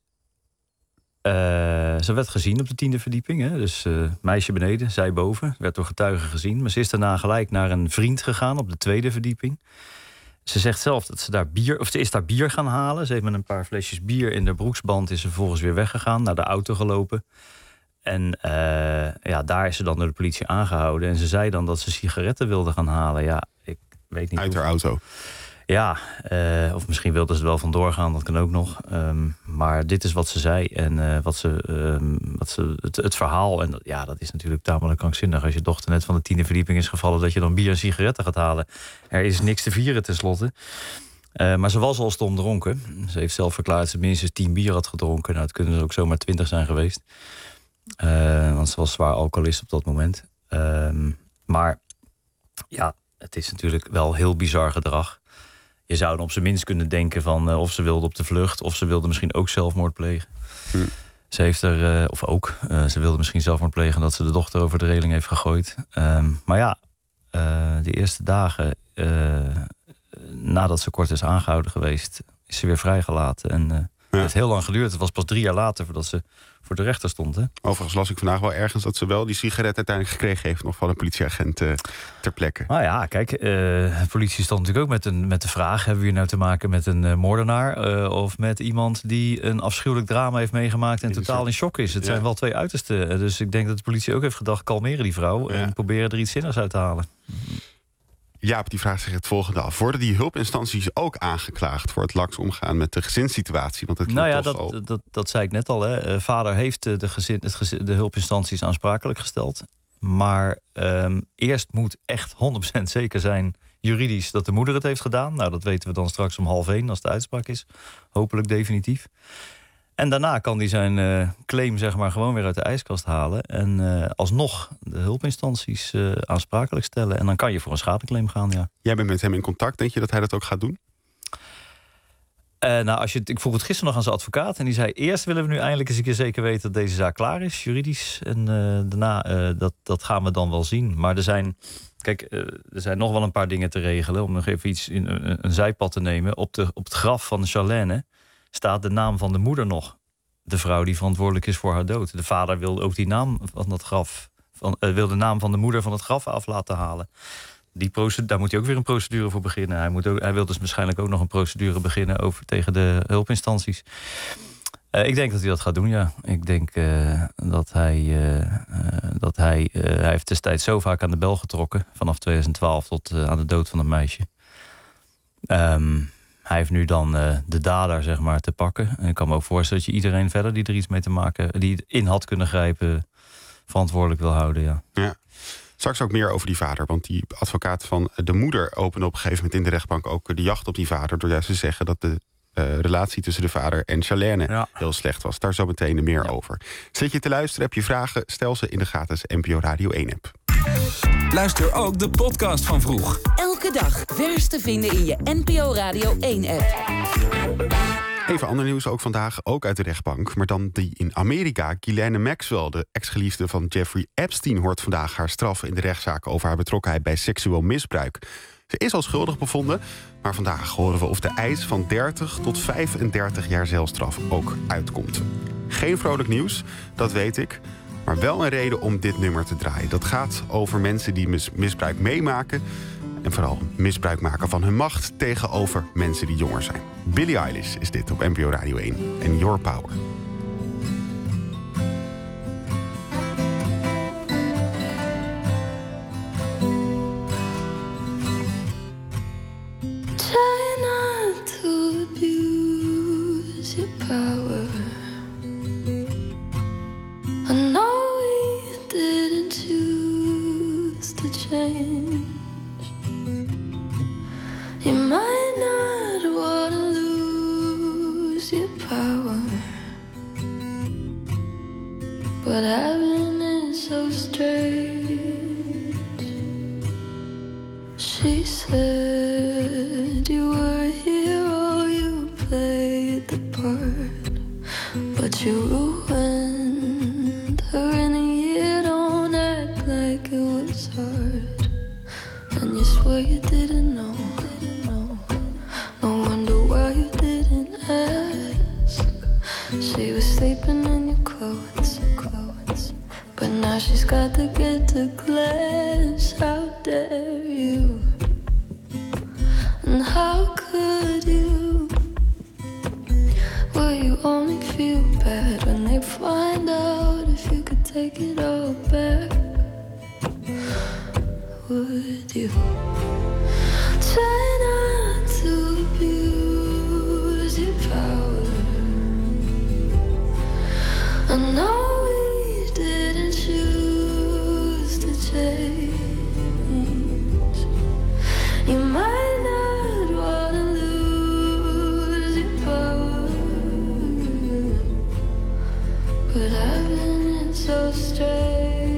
Uh, ze werd gezien op de tiende verdieping. Hè? Dus uh, meisje beneden, zij boven. Werd door getuigen gezien. Maar ze is daarna gelijk naar een vriend gegaan op de tweede verdieping. Ze zegt zelf dat ze daar bier, of ze is daar bier gaan halen. Ze heeft met een paar flesjes bier in de broeksband... is ze vervolgens weer weggegaan, naar de auto gelopen. En uh, ja, daar is ze dan door de politie aangehouden. En ze zei dan dat ze sigaretten wilde gaan halen. Ja, ik weet niet. Uit haar auto. Ja, uh, of misschien wilde ze er wel vandoor gaan, dat kan ook nog. Um, maar dit is wat ze zei en uh, wat ze, um, wat ze het, het verhaal... en dat, ja, dat is natuurlijk tamelijk krankzinnig... als je dochter net van de tiende verdieping is gevallen... dat je dan bier en sigaretten gaat halen. Er is niks te vieren tenslotte. Uh, maar ze was al stom dronken. Ze heeft zelf verklaard dat ze minstens tien bier had gedronken. Nou, het kunnen er ook zomaar twintig zijn geweest. Uh, want ze was zwaar alcoholist op dat moment. Um, maar ja, het is natuurlijk wel heel bizar gedrag... Je zou dan op zijn minst kunnen denken van uh, of ze wilde op de vlucht... of ze wilde misschien ook zelfmoord plegen. Hm. Ze heeft er, uh, of ook, uh, ze wilde misschien zelfmoord plegen... dat ze de dochter over de reling heeft gegooid. Um, maar ja, uh, de eerste dagen uh, nadat ze kort is aangehouden geweest... is ze weer vrijgelaten. En uh, ja. Het heeft heel lang geduurd. Het was pas drie jaar later voordat ze voor de rechter stond. Hè? Overigens las ik vandaag wel ergens dat ze wel die sigaret uiteindelijk gekregen heeft... nog van een politieagent uh, ter plekke. Nou ja, kijk, uh, de politie stond natuurlijk ook met, een, met de vraag... hebben we hier nou te maken met een uh, moordenaar... Uh, of met iemand die een afschuwelijk drama heeft meegemaakt... en totaal in shock is. Het ja. zijn wel twee uitersten. Dus ik denk dat de politie ook heeft gedacht... kalmeren die vrouw ja. en proberen er iets zinnigs uit te halen. Jaap, die vraagt zich het volgende af. Worden die hulpinstanties ook aangeklaagd... voor het laks omgaan met de gezinssituatie? Want het nou ja, dat, dat, dat, dat zei ik net al. Hè. Uh, vader heeft de, gezin, het gezin, de hulpinstanties aansprakelijk gesteld. Maar um, eerst moet echt honderd procent zeker zijn... juridisch dat de moeder het heeft gedaan. Nou, dat weten we dan straks om half één als de uitspraak is. Hopelijk definitief. En daarna kan hij zijn uh, claim zeg maar gewoon weer uit de ijskast halen... en uh, alsnog de hulpinstanties uh, aansprakelijk stellen. En dan kan je voor een schadeclaim gaan, ja. Jij bent met hem in contact. Denk je dat hij dat ook gaat doen? Uh, nou, als je, ik vroeg het gisteren nog aan zijn advocaat... en die zei, eerst willen we nu eindelijk eens een keer zeker weten... dat deze zaak klaar is, juridisch. En uh, daarna, uh, dat, dat gaan we dan wel zien. Maar er zijn... Kijk, uh, er zijn nog wel een paar dingen te regelen... om nog even iets in een, een zijpad te nemen. Op, de, op het graf van Charlène... staat de naam van de moeder nog. De vrouw die verantwoordelijk is voor haar dood. De vader wil ook die naam van dat graf... Van, uh, wil de naam van de moeder van het graf af laten halen. Die procedure, daar moet hij ook weer een procedure voor beginnen. Hij, moet ook, hij wil dus waarschijnlijk ook nog een procedure beginnen... over tegen de hulpinstanties. Uh, ik denk dat hij dat gaat doen, ja. Ik denk uh, dat hij... Uh, uh, dat hij, uh, hij heeft destijds zo vaak aan de bel getrokken... vanaf twintig twaalf tot uh, aan de dood van het meisje. Um, Hij heeft nu dan uh, de dader zeg maar te pakken. En ik kan me ook voorstellen dat je iedereen verder die er iets mee te maken... die in had kunnen grijpen, verantwoordelijk wil houden, ja. Ja. Straks ook meer over die vader. Want die advocaat van de moeder opende op een gegeven moment in de rechtbank... ook de jacht op die vader door juist te zeggen... dat de uh, relatie tussen de vader en Charlène ja. heel slecht was. Daar zo meteen meer ja. over. Zit je te luisteren, heb je vragen? Stel ze in de gratis N P O Radio één-app. Luister ook de podcast van Vroeg. Elke dag vers te vinden in je N P O Radio één-app. Even ander nieuws ook vandaag, ook uit de rechtbank. Maar dan die in Amerika. Ghislaine Maxwell, de ex-geliefde van Jeffrey Epstein, hoort vandaag haar straf in de rechtszaak over haar betrokkenheid bij seksueel misbruik. Ze is al schuldig bevonden, maar vandaag horen we of de eis van dertig tot vijfendertig jaar celstraf ook uitkomt. Geen vrolijk nieuws, dat weet ik. Maar wel een reden om dit nummer te draaien. Dat gaat over mensen die mis- misbruik meemaken. En vooral misbruik maken van hun macht tegenover mensen die jonger zijn. Billie Eilish is dit op N P O Radio één. En Your Power. Try not to abuse your power. I know we didn't choose to change. You might not want to lose your power, but having it so strange. She said you were a hero, you played the part, but you ruined her in a year. Don't act like it was hard, and you swear you didn't know. No wonder why you didn't ask. She was sleeping in your clothes, clothes. But now she's got to get to class. How dare you? And how could you? Will you only feel bad when they find out if you could take it all back? Would you? Try not to abuse your power. I know we didn't choose to change. You might not want to lose your power, but having it so strange.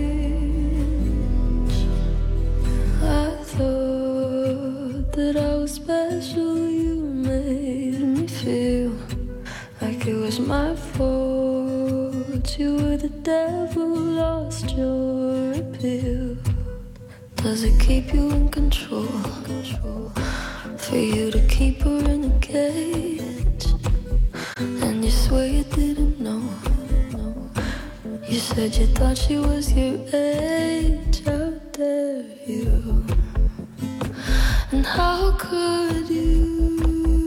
I thought that I was special. You made me feel like it was my fault. You were the devil, lost your appeal. Does it keep you in control? For you to keep her in a cage, and you swear you didn't know. You said you thought she was your age. How dare you? And how could you?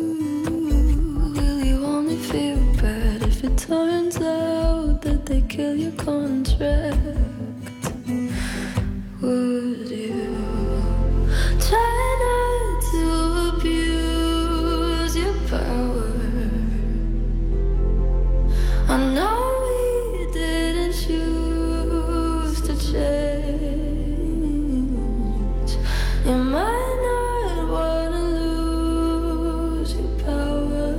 Will you only feel bad if it turns out that they kill your contract? Would you try not to abuse your power? I know we didn't choose to change. You might not want to lose your power,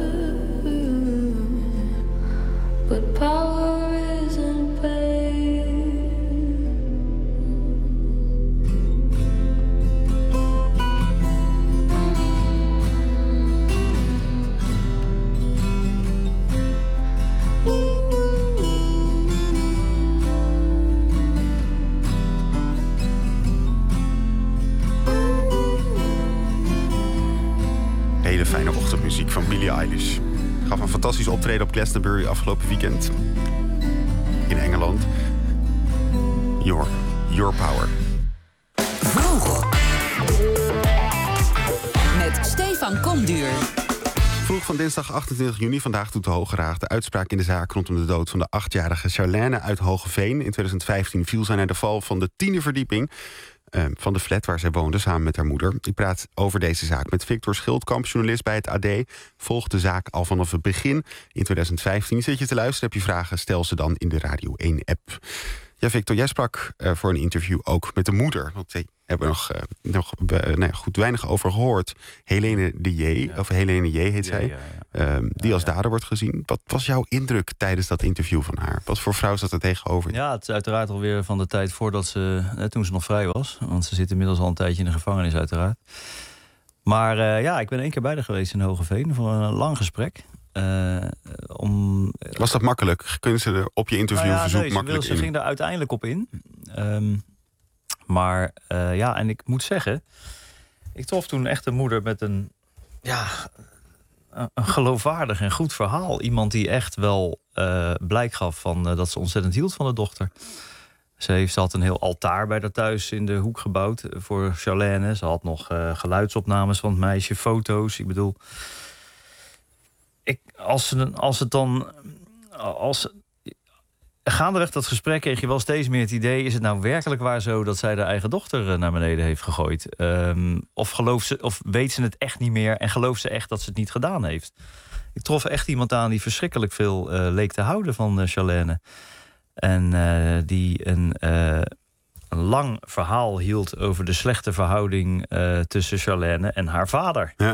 but power isn't pain. Hele fijne ochtendmuziek van Billie Eilish. Gaf een fantastisch optreden op Glastonbury afgelopen weekend. In Engeland. Your, your Power. Vroeg. Met Stefan Komduur. Vroeg van dinsdag achtentwintig juni. Vandaag doet de Hoge Raad de uitspraak in de zaak rondom de dood van de achtjarige Charlène uit Hogeveen. In twintig vijftien viel zij naar de val van de tiende verdieping uh, van de flat waar zij woonde samen met haar moeder. Ik praat over deze zaak met Victor Schildkamp, journalist bij het A D. Volgt de zaak al vanaf het begin. In twintig vijftien zit je te luisteren, heb je vragen, stel ze dan in de Radio één-app. Ja, Victor, jij sprak uh, voor een interview ook met de moeder. Want hebben we nog, uh, nog uh, nee, goed weinig over gehoord. Helene de J, ja. of Helene J heet ja, zij, ja, ja. Um, die ja, als dader ja. wordt gezien. Wat was jouw indruk tijdens dat interview van haar? Wat voor vrouw zat er tegenover? Ja, het is uiteraard alweer van de tijd voordat ze, eh, toen ze nog vrij was. Want ze zit inmiddels al een tijdje in de gevangenis uiteraard. Maar uh, ja, ik ben één keer bij haar geweest in Hogeveen voor een lang gesprek. Uh, om, was dat makkelijk? Kunnen ze er op je interviewverzoek nou ja, nee, makkelijk ze, wil, ze ging er uiteindelijk op in. Um, maar uh, ja, en ik moet zeggen, ik trof toen echt een moeder met een, ja, een geloofwaardig en goed verhaal. Iemand die echt wel uh, blijk gaf van uh, dat ze ontzettend hield van de dochter. Ze, heeft, ze had een heel altaar bij haar thuis in de hoek gebouwd voor Charlène. Ze had nog uh, geluidsopnames van het meisje, foto's. Ik bedoel, ik, als, ze, als het dan... Als, gaandeweg dat gesprek kreeg je wel steeds meer het idee, is het nou werkelijk waar zo dat zij de eigen dochter naar beneden heeft gegooid? Um, of, gelooft ze, of weet ze het echt niet meer en gelooft ze echt dat ze het niet gedaan heeft? Ik trof echt iemand aan die verschrikkelijk veel uh, leek te houden van uh, Charlène. En uh, die een, uh, een lang verhaal hield over de slechte verhouding uh, tussen Charlène en haar vader. Ja.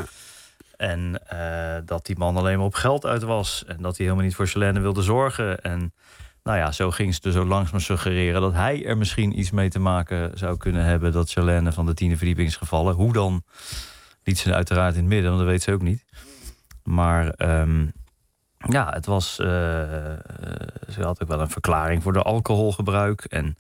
En uh, dat die man alleen maar op geld uit was. En dat hij helemaal niet voor Charlène wilde zorgen. En nou ja, zo ging ze er zo langzaam suggereren dat hij er misschien iets mee te maken zou kunnen hebben dat Charlène van de tiende verdieping is gevallen. Hoe dan? Liet ze uiteraard in het midden, want dat weet ze ook niet. Maar um, ja, het was... Uh, ze had ook wel een verklaring voor de alcoholgebruik. En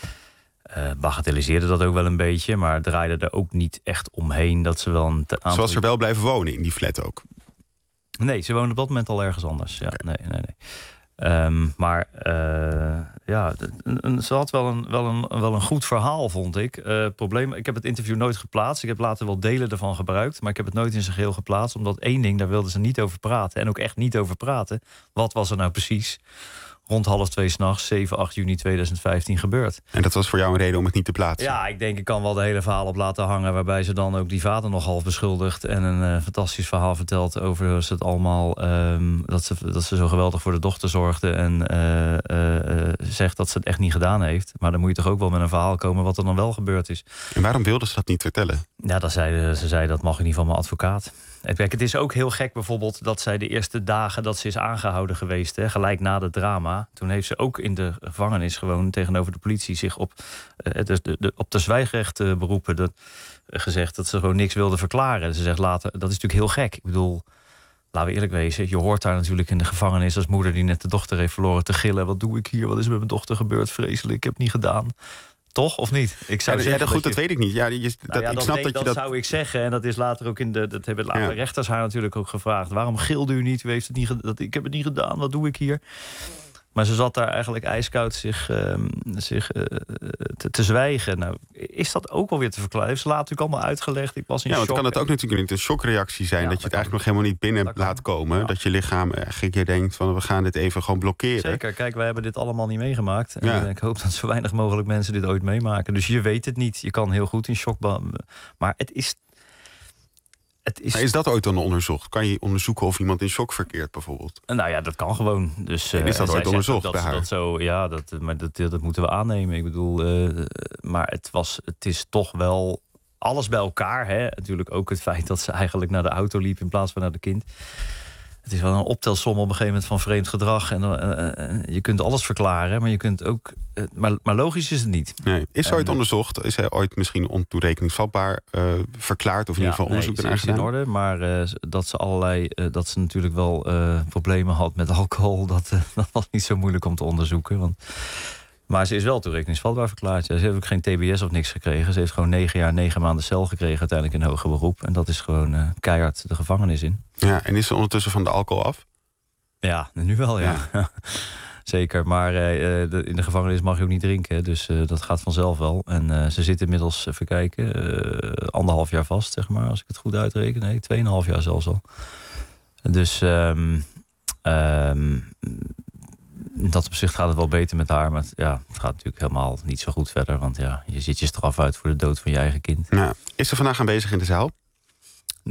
uh, bagatelliseerde dat ook wel een beetje. Maar draaide er ook niet echt omheen dat ze wel een... Aantal... Ze was er wel blijven wonen in die flat ook? Nee, ze woonde op dat moment al ergens anders. Ja, okay. nee, nee, nee. Um, maar uh, ja, een, een, ze had wel een, wel, een, wel een goed verhaal, vond ik. Uh, probleem, ik heb het interview nooit geplaatst. Ik heb later wel delen ervan gebruikt. Maar ik heb het nooit in zijn geheel geplaatst. Omdat één ding, daar wilden ze niet over praten. En ook echt niet over praten. Wat was er nou precies rond half twee 's nachts, zeven, acht juni tweeduizend vijftien gebeurd? En dat was voor jou een reden om het niet te plaatsen? Ja, ik denk ik kan wel de hele verhaal op laten hangen, waarbij ze dan ook die vader nog half beschuldigt en een uh, fantastisch verhaal vertelt over hoe ze het allemaal, um, dat, ze, dat ze zo geweldig voor de dochter zorgde en uh, uh, uh, zegt dat ze het echt niet gedaan heeft. Maar dan moet je toch ook wel met een verhaal komen wat er dan wel gebeurd is. En waarom wilde ze dat niet vertellen? Ja, dat zei, ze zei dat mag ik niet van mijn advocaat. Kijk, het is ook heel gek bijvoorbeeld dat zij de eerste dagen dat ze is aangehouden geweest, hè, gelijk na het drama. Toen heeft ze ook in de gevangenis gewoon tegenover de politie zich op, uh, de, de, de, op de zwijgrecht uh, beroepen. Dat, uh, gezegd dat ze gewoon niks wilde verklaren. Ze zegt later, dat is natuurlijk heel gek. Ik bedoel, laten we eerlijk wezen, je hoort daar natuurlijk in de gevangenis als moeder die net de dochter heeft verloren te gillen. Wat doe ik hier? Wat is er met mijn dochter gebeurd? Vreselijk, ik heb het niet gedaan. Toch of niet? Ik zou ja, zeggen ja, goed, dat, dat je, weet ik niet. Ja, je, dat, nou ja, ik dat snap weet, dat je dat dat zou ik zeggen. En dat is later ook in de. Dat hebben later ja. rechters haar natuurlijk ook gevraagd. Waarom gilde u niet? U heeft het niet dat, ik heb het niet gedaan. Wat doe ik hier? Maar ze zat daar eigenlijk ijskoud zich, um, zich uh, te, te zwijgen. Nou, is dat ook alweer te verklaren? Heeft ze later natuurlijk allemaal uitgelegd. Ik was in ja, want shock. kan het ook natuurlijk niet een shockreactie zijn, ja, dat je het eigenlijk nog helemaal niet binnen laat komen. Ja. Dat je lichaam eigenlijk je denkt van we gaan dit even gewoon blokkeren. Zeker, kijk, wij hebben dit allemaal niet meegemaakt. En ja. ik hoop dat zo weinig mogelijk mensen dit ooit meemaken. Dus je weet het niet. Je kan heel goed in shock. Maar het is. Het is... Maar is dat ooit dan onderzocht? Kan je onderzoeken of iemand in shock verkeert bijvoorbeeld? Nou ja, dat kan gewoon. Dus, uh, is dat ooit onderzocht dat, bij haar? Dat zo, ja, dat, maar dat, dat moeten we aannemen. Ik bedoel, uh, maar het, was, het is toch wel alles bij elkaar. Hè? Natuurlijk ook het feit dat ze eigenlijk naar de auto liep in plaats van naar de kind. Het is wel een optelsom op een gegeven moment van vreemd gedrag. En uh, uh, je kunt alles verklaren, maar je kunt ook. Uh, maar, maar logisch is het niet. Nee. Is ze ooit onderzocht? Is hij ooit misschien ontoerekeningsvatbaar uh, verklaard of in ja, ieder geval onderzoek nee, naar gedaan? In orde, maar uh, dat ze allerlei uh, dat ze natuurlijk wel uh, problemen had met alcohol, dat, uh, dat was niet zo moeilijk om te onderzoeken. Want, maar ze is wel toerekeningsvatbaar verklaard. Ja, ze heeft ook geen T B S of niks gekregen. Ze heeft gewoon negen jaar, negen maanden cel gekregen uiteindelijk in hoger beroep. En dat is gewoon uh, keihard de gevangenis in. Ja, en is ze ondertussen van de alcohol af? Ja, nu wel, ja. ja. Zeker, maar uh, de, in de gevangenis mag je ook niet drinken. Dus uh, dat gaat vanzelf wel. En uh, ze zit inmiddels, even kijken, uh, anderhalf jaar vast, zeg maar. Als ik het goed uitreken. Nee, tweeënhalf jaar zelfs al. Dus um, um, in dat opzicht gaat het wel beter met haar. Maar het, ja, het gaat natuurlijk helemaal niet zo goed verder. Want ja, je zit je straf uit voor de dood van je eigen kind. Nou, is ze vandaag aanwezig in de zaal? Nee.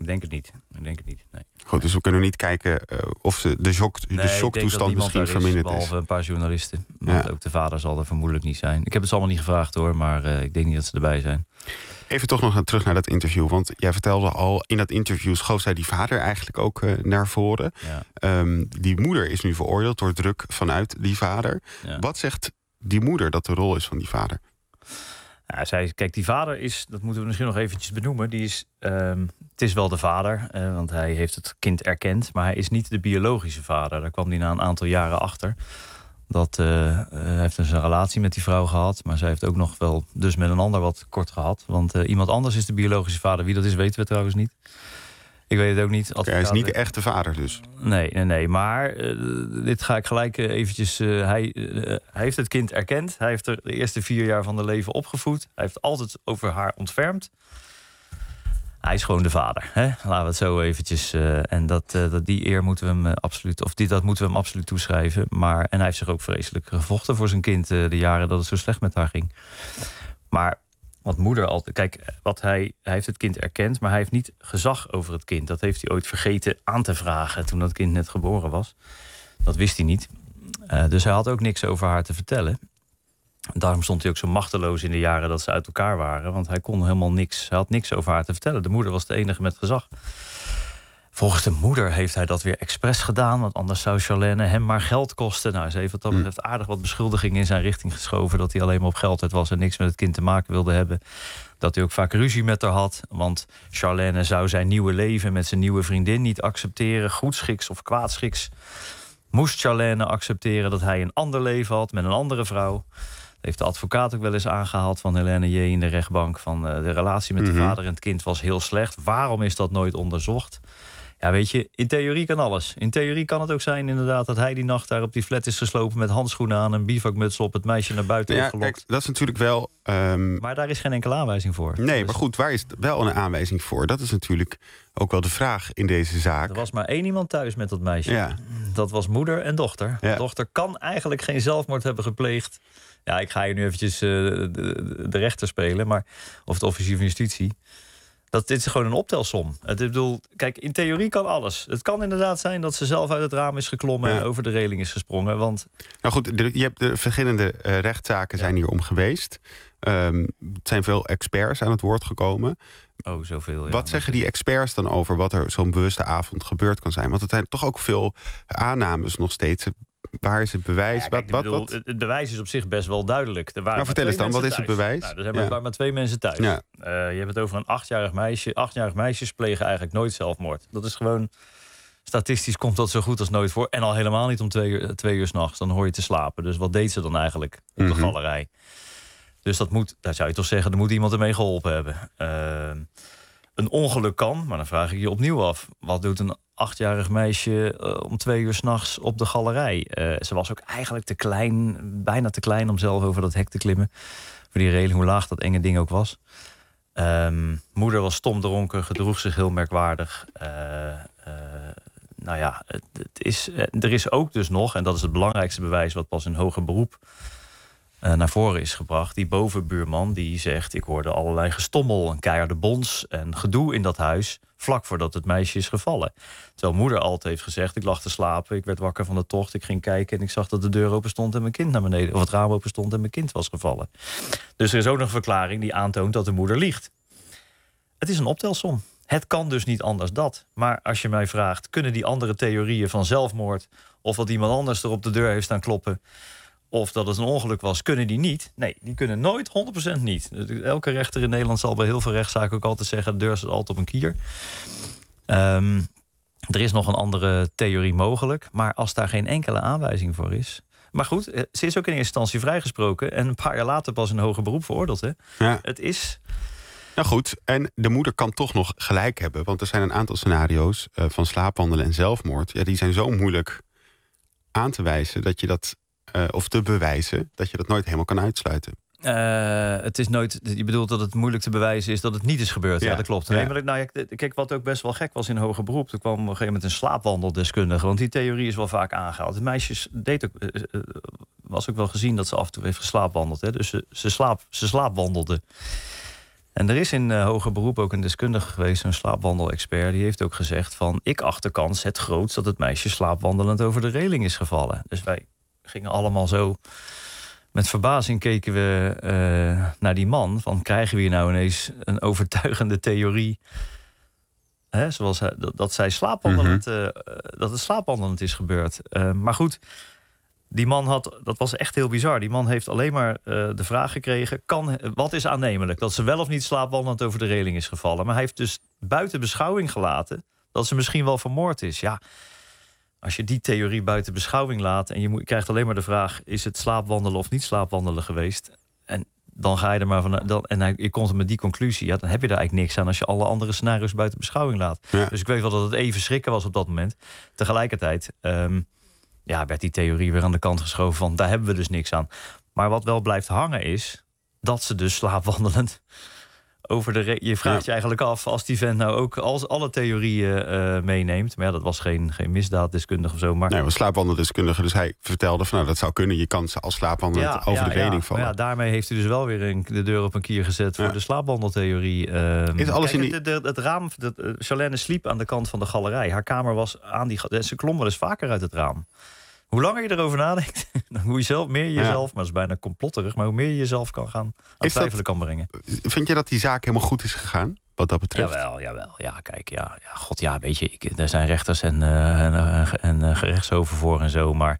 Ik denk het niet. Ik denk het niet, nee. Goed, dus we kunnen niet kijken uh, of ze de, shock, nee, de shocktoestand misschien verminderd is. Behalve een paar journalisten. Want ja. ook de vader zal er vermoedelijk niet zijn. Ik heb het ze allemaal niet gevraagd hoor, maar uh, ik denk niet dat ze erbij zijn. Even toch nog terug naar dat interview. Want jij vertelde al, in dat interview schoof zij die vader eigenlijk ook uh, naar voren. Ja. Um, die moeder is nu veroordeeld door druk vanuit die vader. Ja. Wat zegt die moeder dat de rol is van die vader? Ja, zij, kijk, die vader is, dat moeten we misschien nog eventjes benoemen. Die is, um, het is wel de vader, uh, want hij heeft het kind erkend. Maar hij is niet de biologische vader. Daar kwam hij na een aantal jaren achter. Dat uh, uh, hij heeft dus een relatie met die vrouw gehad. Maar zij heeft ook nog wel dus met een ander wat kort gehad. Want uh, iemand anders is de biologische vader. Wie dat is, weten we trouwens niet. Ik weet het ook niet. Okay, hij is niet de echte vader dus? Nee, nee, nee. Maar uh, dit ga ik gelijk uh, eventjes... Uh, hij, uh, hij heeft het kind erkend. Hij heeft er de eerste vier jaar van haar leven opgevoed. Hij heeft altijd over haar ontfermd. Hij is gewoon de vader. Hè? Laten we het zo eventjes... Uh, en dat, uh, dat die eer moeten we hem uh, absoluut... Of die, dat moeten we hem absoluut toeschrijven. Maar, en hij heeft zich ook vreselijk gevochten voor zijn kind... Uh, de jaren dat het zo slecht met haar ging. Maar... Want moeder altijd... Kijk, wat hij, hij heeft het kind erkend, maar hij heeft niet gezag over het kind. Dat heeft hij ooit vergeten aan te vragen toen dat kind net geboren was. Dat wist hij niet. Uh, dus hij had ook niks over haar te vertellen. Daarom stond hij ook zo machteloos in de jaren dat ze uit elkaar waren. Want hij kon helemaal niks. Hij had niks over haar te vertellen. De moeder was de enige met gezag. Volgens de moeder heeft hij dat weer expres gedaan. Want anders zou Charlène hem maar geld kosten. Nou, ze heeft wat dat betreft aardig wat beschuldigingen in zijn richting geschoven. Dat hij alleen maar op geld uit was en niks met het kind te maken wilde hebben. Dat hij ook vaak ruzie met haar had. Want Charlène zou zijn nieuwe leven met zijn nieuwe vriendin niet accepteren. Goedschiks of kwaadschiks. Moest Charlène accepteren dat hij een ander leven had met een andere vrouw. Dat heeft de advocaat ook wel eens aangehaald van Helene J. in de rechtbank. Van uh, de relatie met de Mm-hmm. vader en het kind was heel slecht. Waarom is dat nooit onderzocht? Ja, weet je, in theorie kan alles. In theorie kan het ook zijn inderdaad dat hij die nacht daar op die flat is geslopen met handschoenen aan, een bivakmuts op, het meisje naar buiten ja, heeft gelokt. Kijk, dat is natuurlijk wel... Um... Maar daar is geen enkele aanwijzing voor. Nee, dus... maar goed, waar is wel een aanwijzing voor? Dat is natuurlijk ook wel de vraag in deze zaak. Er was maar één iemand thuis met dat meisje. Ja. Dat was moeder en dochter. Ja. De dochter kan eigenlijk geen zelfmoord hebben gepleegd. Ja, ik ga hier nu eventjes uh, de, de rechter spelen, maar of het officier van justitie. Dat dit is gewoon een optelsom. Het, ik bedoel, kijk, in theorie kan alles. Het kan inderdaad zijn dat ze zelf uit het raam is geklommen ja. en over de reling is gesprongen. Want... Nou goed, de, je hebt de verschillende uh, rechtszaken ja. zijn hier om geweest. Um, het zijn veel experts aan het woord gekomen. Oh, zoveel. Ja. Wat zeggen die experts dan over wat er zo'n bewuste avond gebeurd kan zijn? Want het zijn toch ook veel aannames nog steeds. Waar is het bewijs? Ja, kijk, wat, bedoel, wat, wat? Het bewijs is op zich best wel duidelijk. Er waren nou, vertel eens dan, wat is het bewijs? Nou, er zijn ja. maar twee mensen thuis. Ja. Uh, je hebt het over een achtjarig meisje. Achtjarig meisjes plegen eigenlijk nooit zelfmoord. Dat is gewoon... Statistisch komt dat zo goed als nooit voor. En al helemaal niet om twee uur, twee uur 's nachts. Dan hoor je te slapen. Dus wat deed ze dan eigenlijk op mm-hmm. de galerij? Dus dat moet, daar zou je toch zeggen, er moet iemand ermee geholpen hebben. Uh, een ongeluk kan, maar dan vraag ik je opnieuw af. Wat doet een achtjarig meisje uh, om twee uur 's nachts op de galerij? Uh, ze was ook eigenlijk te klein, bijna te klein om zelf over dat hek te klimmen. Voor die reling, hoe laag dat enge ding ook was. Um, moeder was stom dronken, gedroeg zich heel merkwaardig. Uh, uh, nou ja, het, het is, er is ook dus nog, en dat is het belangrijkste bewijs wat pas in hoger beroep uh, naar voren is gebracht. Die bovenbuurman die zegt, ik hoorde allerlei gestommel, een keiharde bons en gedoe in dat huis, vlak voordat het meisje is gevallen. Terwijl moeder altijd heeft gezegd, ik lag te slapen, ik werd wakker van de tocht, ik ging kijken en ik zag dat de deur open stond en mijn kind naar beneden, of het raam open stond en mijn kind was gevallen. Dus er is ook nog een verklaring die aantoont dat de moeder liegt. Het is een optelsom. Het kan dus niet anders dat. Maar als je mij vraagt, kunnen die andere theorieën van zelfmoord, of dat iemand anders er op de deur heeft staan kloppen, of dat het een ongeluk was, kunnen die niet? Nee, die kunnen nooit, honderd procent niet. Elke rechter in Nederland zal bij heel veel rechtszaken ook altijd zeggen, de deur zit altijd op een kier. Um, er is nog een andere theorie mogelijk, maar als daar geen enkele aanwijzing voor is. Maar goed, ze is ook in eerste instantie vrijgesproken en een paar jaar later pas in hoger beroep veroordeeld. Hè? Ja. Het is... Nou goed, en de moeder kan toch nog gelijk hebben. Want er zijn een aantal scenario's uh, van slaapwandelen en zelfmoord. Ja, die zijn zo moeilijk aan te wijzen dat je dat, uh, of te bewijzen, dat je dat nooit helemaal kan uitsluiten. Uh, het is nooit, je bedoelt dat het moeilijk te bewijzen is dat het niet is gebeurd. Ja, ja dat klopt. Nee, ja. maar, nou, kijk, wat ook best wel gek was in hoger beroep, er kwam op een gegeven moment een slaapwandeldeskundige. Want die theorie is wel vaak aangehaald. Het meisje deed ook, uh, uh, was ook wel gezien dat ze af en toe heeft geslaapwandeld. Hè? Dus ze, ze, slaap, ze slaapwandelde. En er is in uh, hoger beroep ook een deskundige geweest, een slaapwandelexpert, die heeft ook gezegd van, ik acht de kans het grootst dat het meisje slaapwandelend over de reling is gevallen. Dus wij gingen allemaal zo, met verbazing keken we uh, naar die man, van krijgen we hier nou ineens een overtuigende theorie, hè, zoals hij, dat, dat zij slaapwandelend, mm-hmm. uh, dat het slaapwandelend is gebeurd. Uh, maar goed, die man had, dat was echt heel bizar. Die man heeft alleen maar uh, de vraag gekregen, kan, wat is aannemelijk? Dat ze wel of niet slaapwandelend over de reling is gevallen. Maar hij heeft dus buiten beschouwing gelaten dat ze misschien wel vermoord is. Ja, als je die theorie buiten beschouwing laat en je moet, krijgt alleen maar de vraag, is het slaapwandelen of niet slaapwandelen geweest? En dan ga je er maar van, dan, en hij, je komt er met die conclusie, ja, dan heb je er eigenlijk niks aan als je alle andere scenario's buiten beschouwing laat. Ja. Dus ik weet wel dat het even schrikken was op dat moment. Tegelijkertijd Um, ja, werd die theorie weer aan de kant geschoven van, daar hebben we dus niks aan. Maar wat wel blijft hangen is dat ze dus slaapwandelend over de... Re- je vraagt ja. je eigenlijk af, als die vent nou ook als alle theorieën uh, meeneemt. Maar ja, dat was geen, geen misdaaddeskundige of zo. Maar... Nee, hij was slaapwandeldeskundige, dus hij vertelde van, nou, dat zou kunnen. Je kan ze als slaapwandelend ja, over ja, de reling ja. vallen. Maar ja, daarmee heeft hij dus wel weer een, de deur op een kier gezet voor ja. de slaapwandeltheorie. Uh, is alles kijk, in die... het, het, het raam, het, uh, Charlène sliep aan de kant van de galerij. Haar kamer was aan die... Ze klom wel eens vaker uit het raam. Hoe langer je erover nadenkt, hoe je zelf, meer jezelf, ja. maar dat is bijna complotterig, maar hoe meer je jezelf kan gaan aan twijfelen kan brengen. Vind je dat die zaak helemaal goed is gegaan, wat dat betreft? Jawel, jawel. Ja, kijk, ja, ja god, ja, weet je, ik, er zijn rechters en, uh, en, uh, en uh, gerechtshoven voor en zo, maar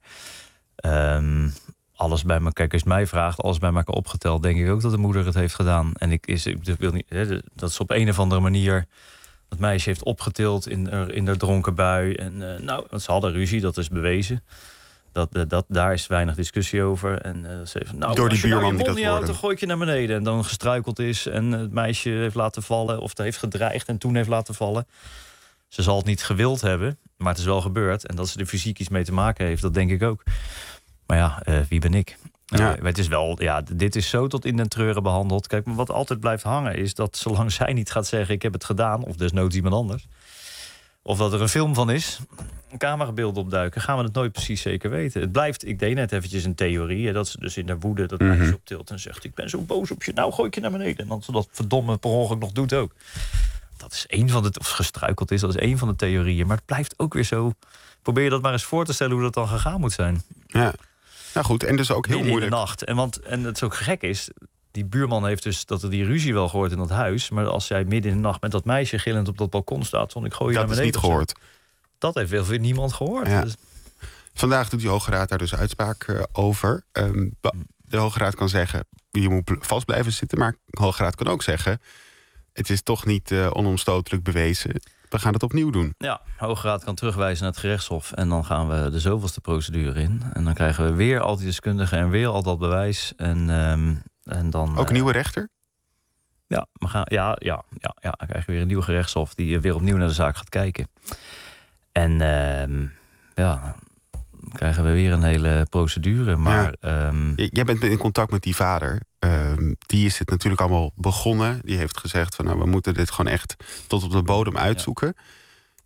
um, alles bij me, kijk, als je mij vraagt, alles bij elkaar opgeteld, denk ik ook dat de moeder het heeft gedaan. En ik, is, ik wil niet, hè, dat is op een of andere manier. Het meisje heeft opgetild in, in de dronken bui. En uh, nou, want ze hadden ruzie, dat is bewezen. Dat, dat, daar is weinig discussie over. En uh, ze heeft, nou, door die buurman nou die dat niet houdt, dan gooi ik je naar beneden. En dan gestruikeld is en het meisje heeft laten vallen, of het heeft gedreigd en toen heeft laten vallen. Ze zal het niet gewild hebben, maar het is wel gebeurd. En dat ze er fysiek iets mee te maken heeft, dat denk ik ook. Maar ja, uh, wie ben ik? Ja. Uh, het is wel, ja, dit is zo tot in den treuren behandeld. Kijk, maar wat altijd blijft hangen is dat zolang zij niet gaat zeggen, ik heb het gedaan, of desnoods iemand anders, of dat er een film van is, camerabeelden opduiken, gaan we het nooit precies zeker weten. Het blijft, ik deed net eventjes een theorie, hè, dat ze dus in de woede dat meisje mm-hmm. optilt en zegt, ik ben zo boos op je, nou gooi ik je naar beneden. En dan ze dat verdomme per ongeluk nog doet ook. Dat is één van de, of gestruikeld is, dat is één van de theorieën. Maar het blijft ook weer zo, probeer je dat maar eens voor te stellen hoe dat dan gegaan moet zijn. Ja, nou goed, en dus ook heel midden moeilijk. In de nacht. En, want, en het is ook gek is, die buurman heeft dus dat er die ruzie wel gehoord in dat huis. Maar als jij midden in de nacht met dat meisje gillend op dat balkon staat, van ik gooi je dat naar beneden. Dat is niet gehoord. Dat heeft wel weer niemand gehoord. Ja. Dus... Vandaag doet die Hoge Raad daar dus uitspraak uh, over. Um, de Hoge Raad kan zeggen, je moet vast blijven zitten. Maar de Hoge Raad kan ook zeggen, het is toch niet uh, onomstotelijk bewezen. We gaan het opnieuw doen. Ja, de Hoge Raad kan terugwijzen naar het gerechtshof. En dan gaan we de zoveelste procedure in. En dan krijgen we weer al die deskundigen en weer al dat bewijs. En, um, en dan, ook een nieuwe rechter? Ja, we gaan, ja, ja, ja, ja, dan krijgen we weer een nieuw gerechtshof die weer opnieuw naar de zaak gaat kijken. En uh, ja, dan krijgen we weer een hele procedure. Maar, ja. um... Jij bent in contact met die vader. Uh, die is het natuurlijk allemaal begonnen. Die heeft gezegd van, nou, we moeten dit gewoon echt tot op de bodem uitzoeken. Ja.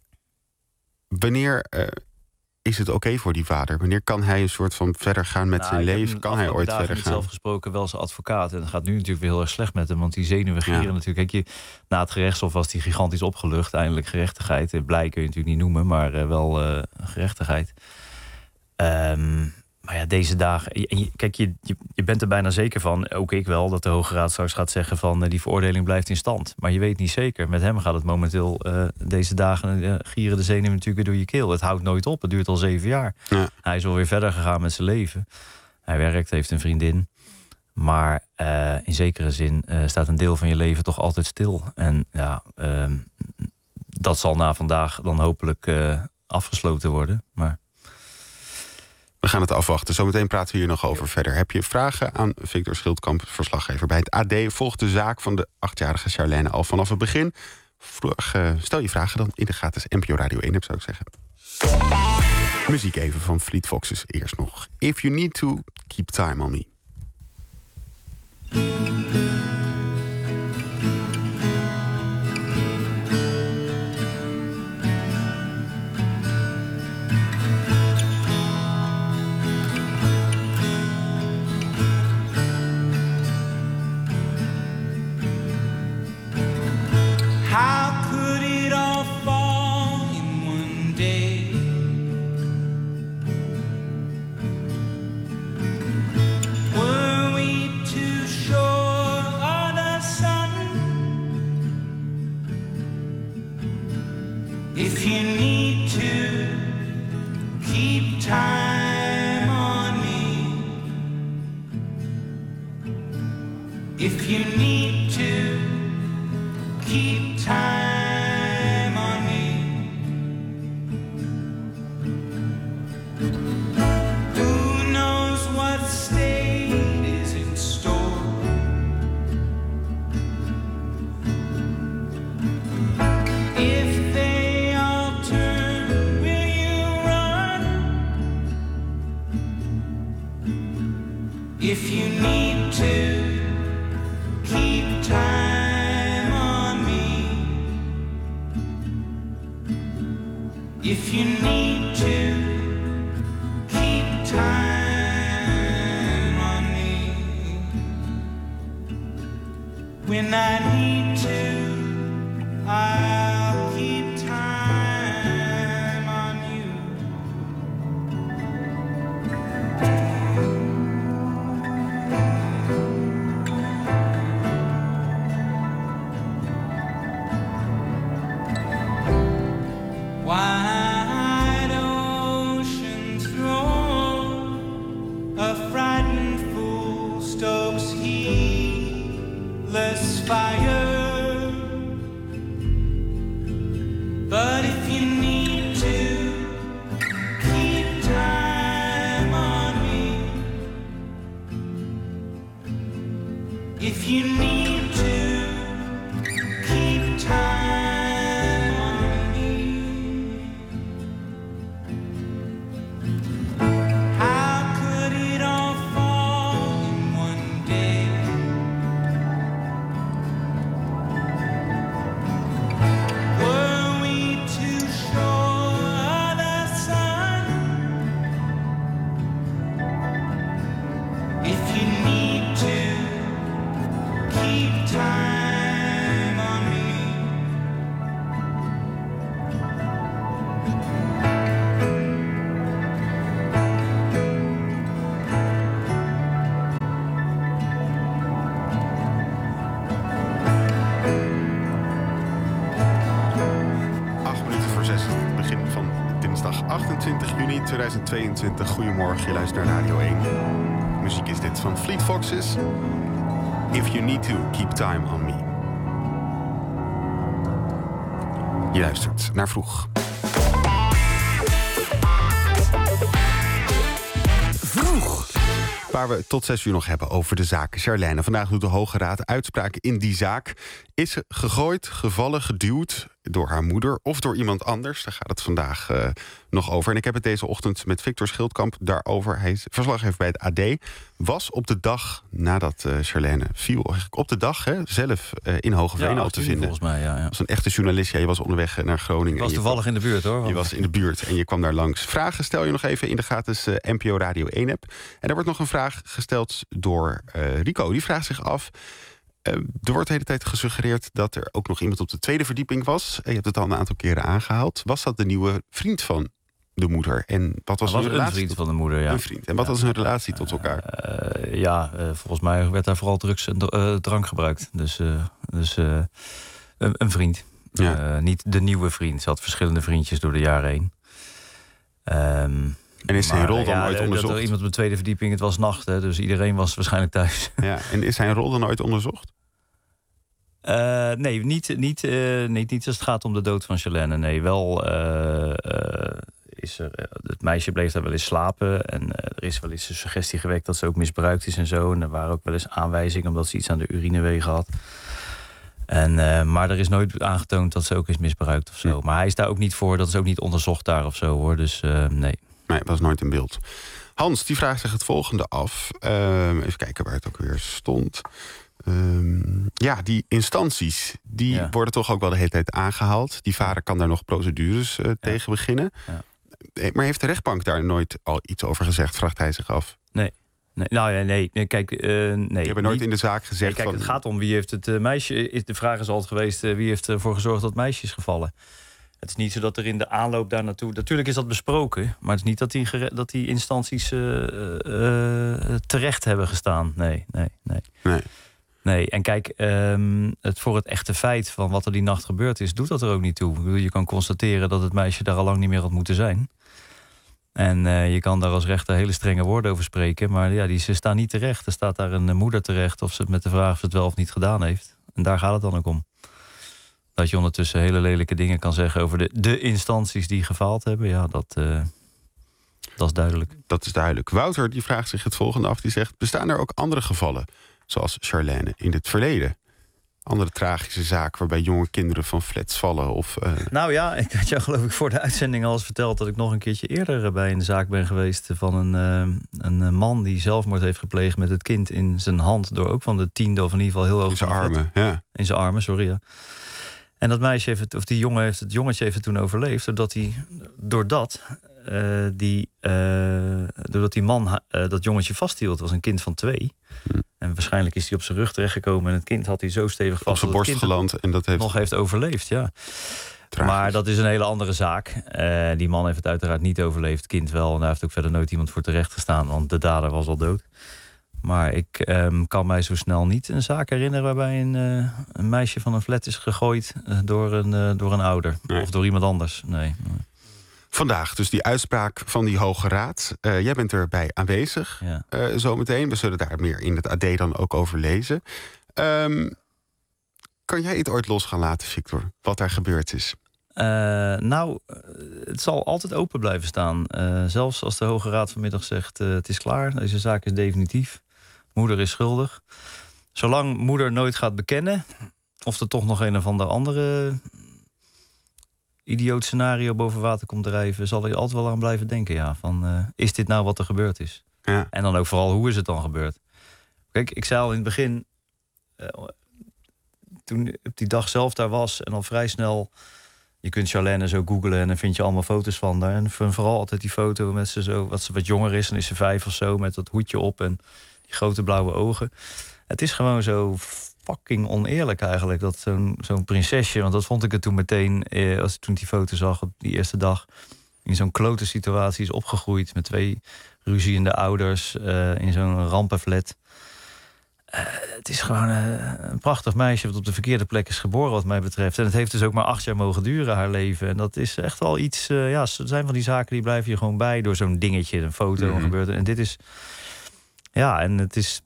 Wanneer uh, is het oké okay voor die vader? Wanneer kan hij een soort van verder gaan met nou, zijn leven? Kan hij ooit verder gaan? Ik heb zelf gesproken wel zijn advocaat. En dat gaat nu natuurlijk weer heel erg slecht met hem. Want die zenuwen gieren ja. natuurlijk. Kijk, je, na het gerechtshof was die gigantisch opgelucht. Eindelijk gerechtigheid. Blij kun je natuurlijk niet noemen, maar uh, wel uh, gerechtigheid. Um, maar ja, deze dagen... En je, kijk, je, je, je bent er bijna zeker van, ook ik wel, dat de Hoge Raad straks gaat zeggen van uh, die veroordeling blijft in stand. Maar je weet niet zeker. Met hem gaat het momenteel uh, deze dagen uh, gieren de zenuwen natuurlijk weer door je keel. Het houdt nooit op. Het duurt al zeven jaar. Ja. Hij is alweer verder gegaan met zijn leven. Hij werkt, heeft een vriendin. Maar uh, in zekere zin uh, staat een deel van je leven toch altijd stil. En ja, uh, dat zal na vandaag dan hopelijk uh, afgesloten worden. Maar... We gaan het afwachten. Zometeen praten we hier nog over verder. Heb je vragen aan Victor Schildkamp, verslaggever bij het A D? Volg de zaak van de achtjarige Charlène al vanaf het begin. Stel je vragen dan in de gratis N P O Radio één app, zou ik zeggen. Muziek even van Fleet Foxes eerst nog. If you need to, keep time on me. you need to keep time on me, who knows what state is in store? If they all turn, will you run? If you need to keep time on me, if you need to keep time on me, when I need to, I'll keep time on you. Wide oceans roll, a frightened fool stokes heedless fire. But if you need to keep time on me, if you need to keep time on me, how could it all fall in one day? Were we too sure of the sun? If you need to keep time on me, Acht minuten voor zes, het begin van dinsdag achtentwintig juni tweeduizend tweeëntwintig. Goedemorgen, je luistert naar Radio één. Muziek is dit van Fleet Foxes. If you need to, keep time on me. Je luistert naar Vroeg. Vroeg. Waar we tot zes uur nog hebben over de zaak Charlène. Vandaag doet de Hoge Raad uitspraken in die zaak. Is ze gegooid, gevallen, geduwd door haar moeder of door iemand anders? Daar gaat het vandaag uh, nog over. En ik heb het deze ochtend met Victor Schildkamp daarover. Hij is verslaggever bij het A D. Was op de dag nadat uh, Charlène viel, op de dag hè, zelf uh, in Hogeveen ja, al te vinden. Volgens mij, ja, ja. Als een echte journalist, ja, je was onderweg naar Groningen. Ik was toevallig kwam, in de buurt, hoor. Je was in de buurt en je kwam daar langs. Vragen stel je nog even in de gratis uh, N P O Radio één app. En er wordt nog een vraag gesteld door uh, Rico. Die vraagt zich af. Uh, er wordt de hele tijd gesuggereerd dat er ook nog iemand op de tweede verdieping was. Je hebt het al een aantal keren aangehaald. Was dat de nieuwe vriend van de moeder? En wat was, was hun een relatie vriend tot... van de moeder, ja. Een vriend. En wat ja. was hun relatie tot elkaar? Uh, ja, uh, volgens mij werd daar vooral drugs en uh, drank gebruikt. Dus, uh, dus uh, een, een vriend. Ja. Uh, niet de nieuwe vriend. Ze had verschillende vriendjes door de jaren heen. Um, En is zijn rol dan ja, ooit onderzocht? Dat er iemand op de tweede verdieping, het was nacht, hè, dus iedereen was waarschijnlijk thuis. Ja, en is zijn rol dan ooit onderzocht? Uh, nee, niet, niet, uh, nee, niet als het gaat om de dood van Charlène. Nee, wel uh, uh, is er, uh, het meisje bleef daar wel eens slapen. En uh, er is wel eens een suggestie gewekt dat ze ook misbruikt is en zo. En er waren ook wel eens aanwijzingen omdat ze iets aan de urinewegen had. En, uh, maar er is nooit aangetoond dat ze ook is misbruikt of zo. Hm. Maar hij is daar ook niet voor, dat is ook niet onderzocht daar of zo, hoor. Dus uh, nee. Nee, was nooit in beeld. Hans, die vraagt zich het volgende af. Uh, even kijken waar het ook weer stond. Um, ja, die instanties, die ja. worden toch ook wel de hele tijd aangehaald. Die vader kan daar nog procedures uh, ja. tegen beginnen. Ja. Maar heeft de rechtbank daar nooit al iets over gezegd, vraagt hij zich af? Nee. Nee, nou ja, nee, nee, kijk, uh, nee. Je hebt nooit niet in de zaak gezegd. Nee, kijk, van... het gaat om wie heeft het uh, meisje. De vraag is altijd geweest: uh, wie heeft ervoor gezorgd dat het meisje is gevallen? Het is niet zo dat er in de aanloop daar naartoe. Natuurlijk is dat besproken, maar het is niet dat die, dat die instanties uh, uh, terecht hebben gestaan. Nee, nee, nee. Nee. Nee, en kijk, um, het voor het echte feit van wat er die nacht gebeurd is, doet dat er ook niet toe. Je kan constateren dat het meisje daar al lang niet meer had moeten zijn. En uh, je kan daar als rechter hele strenge woorden over spreken. Maar ja, die, ze staan niet terecht. Er staat daar een moeder terecht of ze met de vraag of ze het wel of niet gedaan heeft. En daar gaat het dan ook om. Dat je ondertussen hele lelijke dingen kan zeggen over de, de instanties die gefaald hebben. Ja, dat, uh, dat is duidelijk. Dat is duidelijk. Wouter die vraagt zich het volgende af. Die zegt, bestaan er ook andere gevallen, zoals Charlène, in het verleden? Andere tragische zaak waarbij jonge kinderen van flats vallen? Of, uh... Nou ja, ik had jou geloof ik voor de uitzending al eens verteld... dat ik nog een keertje eerder bij een zaak ben geweest... van een, uh, een man die zelfmoord heeft gepleegd met het kind in zijn hand... door ook van de tiende of in ieder geval heel hoog... In zijn armen, ja. In zijn armen, sorry, ja. En dat meisje heeft het, of die jongen heeft het jongetje heeft het toen overleefd... doordat hij, doordat, uh, die, uh, doordat die man uh, dat jongetje vasthield. was een kind van twee... Hm. En waarschijnlijk is hij op zijn rug terechtgekomen... en het kind had hij zo stevig vast... op zijn borst geland en dat heeft... nog heeft overleefd, ja. Tragisch. Maar dat is een hele andere zaak. Uh, die man heeft het uiteraard niet overleefd, het kind wel... en daar heeft ook verder nooit iemand voor terecht gestaan... want de dader was al dood. Maar ik um, kan mij zo snel niet een zaak herinneren... waarbij een, uh, een meisje van een flat is gegooid uh, door, een, uh, door een ouder. Nee. Of door iemand anders, nee. Vandaag dus die uitspraak van die Hoge Raad. Uh, jij bent erbij aanwezig, ja. uh, zometeen. We zullen daar meer in het A D dan ook over lezen. Um, kan jij het ooit los gaan laten, Victor? Wat daar gebeurd is? Uh, nou, het zal altijd open blijven staan. Uh, zelfs als de Hoge Raad vanmiddag zegt... Uh, het is klaar, deze zaak is definitief. Moeder is schuldig. Zolang moeder nooit gaat bekennen... of er toch nog een of ander andere... idioot scenario boven water komt drijven... zal ik altijd wel aan blijven denken, ja. Van, uh, is dit nou wat er gebeurd is? Ja. En dan ook vooral, hoe is het dan gebeurd? Kijk, ik zei al in het begin... Uh, toen ik op die dag zelf daar was... en al vrij snel... je kunt Charlène zo googlen en dan vind je allemaal foto's van haar. En vooral altijd die foto met ze zo... wat ze wat jonger is, dan is ze vijf of zo... met dat hoedje op en die grote blauwe ogen. Het is gewoon zo... fucking oneerlijk eigenlijk, dat zo'n zo'n prinsesje... want dat vond ik het toen meteen, eh, als ik toen die foto zag op die eerste dag... in zo'n klote situatie is opgegroeid... met twee ruziende ouders uh, in zo'n rampenflat. Uh, het is gewoon uh, een prachtig meisje... wat op de verkeerde plek is geboren wat mij betreft. En het heeft dus ook maar acht jaar mogen duren, haar leven. En dat is echt wel iets... Uh, ja, er zijn van die zaken die blijven je gewoon bij... door zo'n dingetje, een foto, mm-hmm. gebeurt. En dit is... ja, en het is...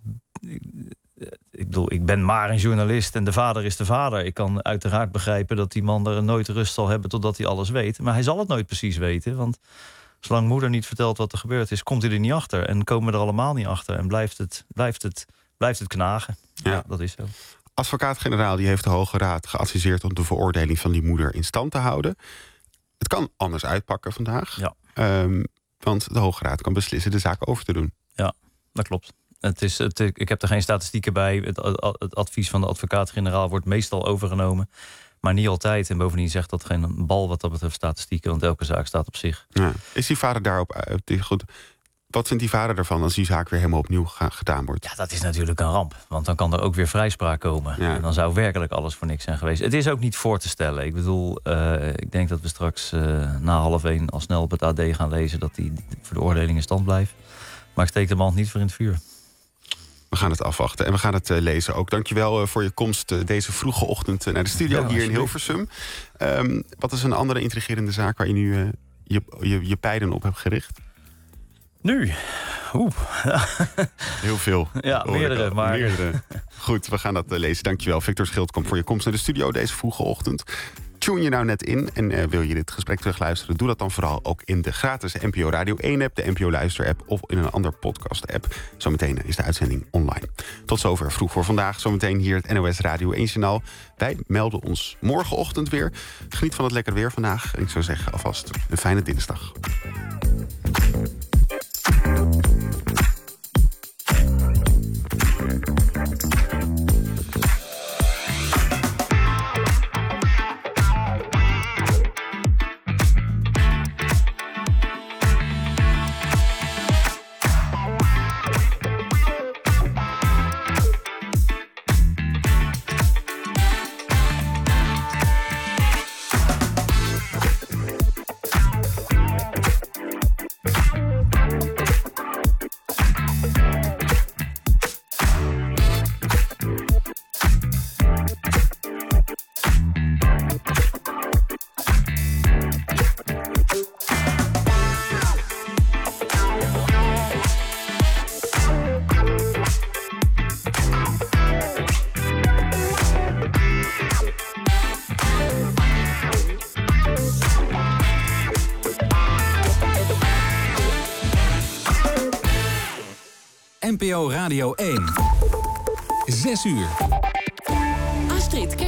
Ik bedoel, ik ben maar een journalist en de vader is de vader. Ik kan uiteraard begrijpen dat die man er nooit rust zal hebben... totdat hij alles weet. Maar hij zal het nooit precies weten. Want zolang moeder niet vertelt wat er gebeurd is... komt hij er niet achter. En komen we er allemaal niet achter. En blijft het, blijft het, blijft het knagen. Ja. Ja, dat is zo. Advocaat-generaal die heeft de Hoge Raad geadviseerd... om de veroordeling van die moeder in stand te houden. Het kan anders uitpakken vandaag. Ja. Um, want de Hoge Raad kan beslissen de zaak over te doen. Ja, dat klopt. Het is, het, ik heb er geen statistieken bij. Het, het advies van de advocaat-generaal wordt meestal overgenomen. Maar niet altijd. En bovendien zegt dat geen bal wat dat betreft statistieken. Want elke zaak staat op zich. Ja. Is die vader daarop... Goed, wat vindt die vader ervan als die zaak weer helemaal opnieuw gedaan wordt? Ja, dat is natuurlijk een ramp. Want dan kan er ook weer vrijspraak komen. Ja. En dan zou werkelijk alles voor niks zijn geweest. Het is ook niet voor te stellen. Ik bedoel, uh, ik denk dat we straks uh, na half één al snel op het A D gaan lezen... dat die veroordeling in stand blijft. Maar ik steek de man niet voor in het vuur. We gaan het afwachten en we gaan het uh, lezen ook. Dankjewel uh, voor je komst uh, deze vroege ochtend uh, naar de studio ja, hier in Hilversum. Um, wat is een andere intrigerende zaak waar je nu uh, je, je, je pijlen op hebt gericht? Nu? Oeh. Heel veel. Ja, meerdere. Maar... meerdere. Goed, we gaan dat uh, lezen. Dankjewel, Victor Schildkamp, voor je komst naar de studio deze vroege ochtend. Tune je nou net in en uh, wil je dit gesprek terugluisteren... doe dat dan vooral ook in de gratis N P O Radio één-app... de N P O Luister-app of in een ander podcast-app. Zometeen is de uitzending online. Tot zover Vroeg voor Vandaag. Zometeen hier het N O S Radio één-journaal. Wij melden ons morgenochtend weer. Geniet van het lekkere weer vandaag. En ik zou zeggen alvast een fijne dinsdag. N P O Radio één. Zes uur. Astrid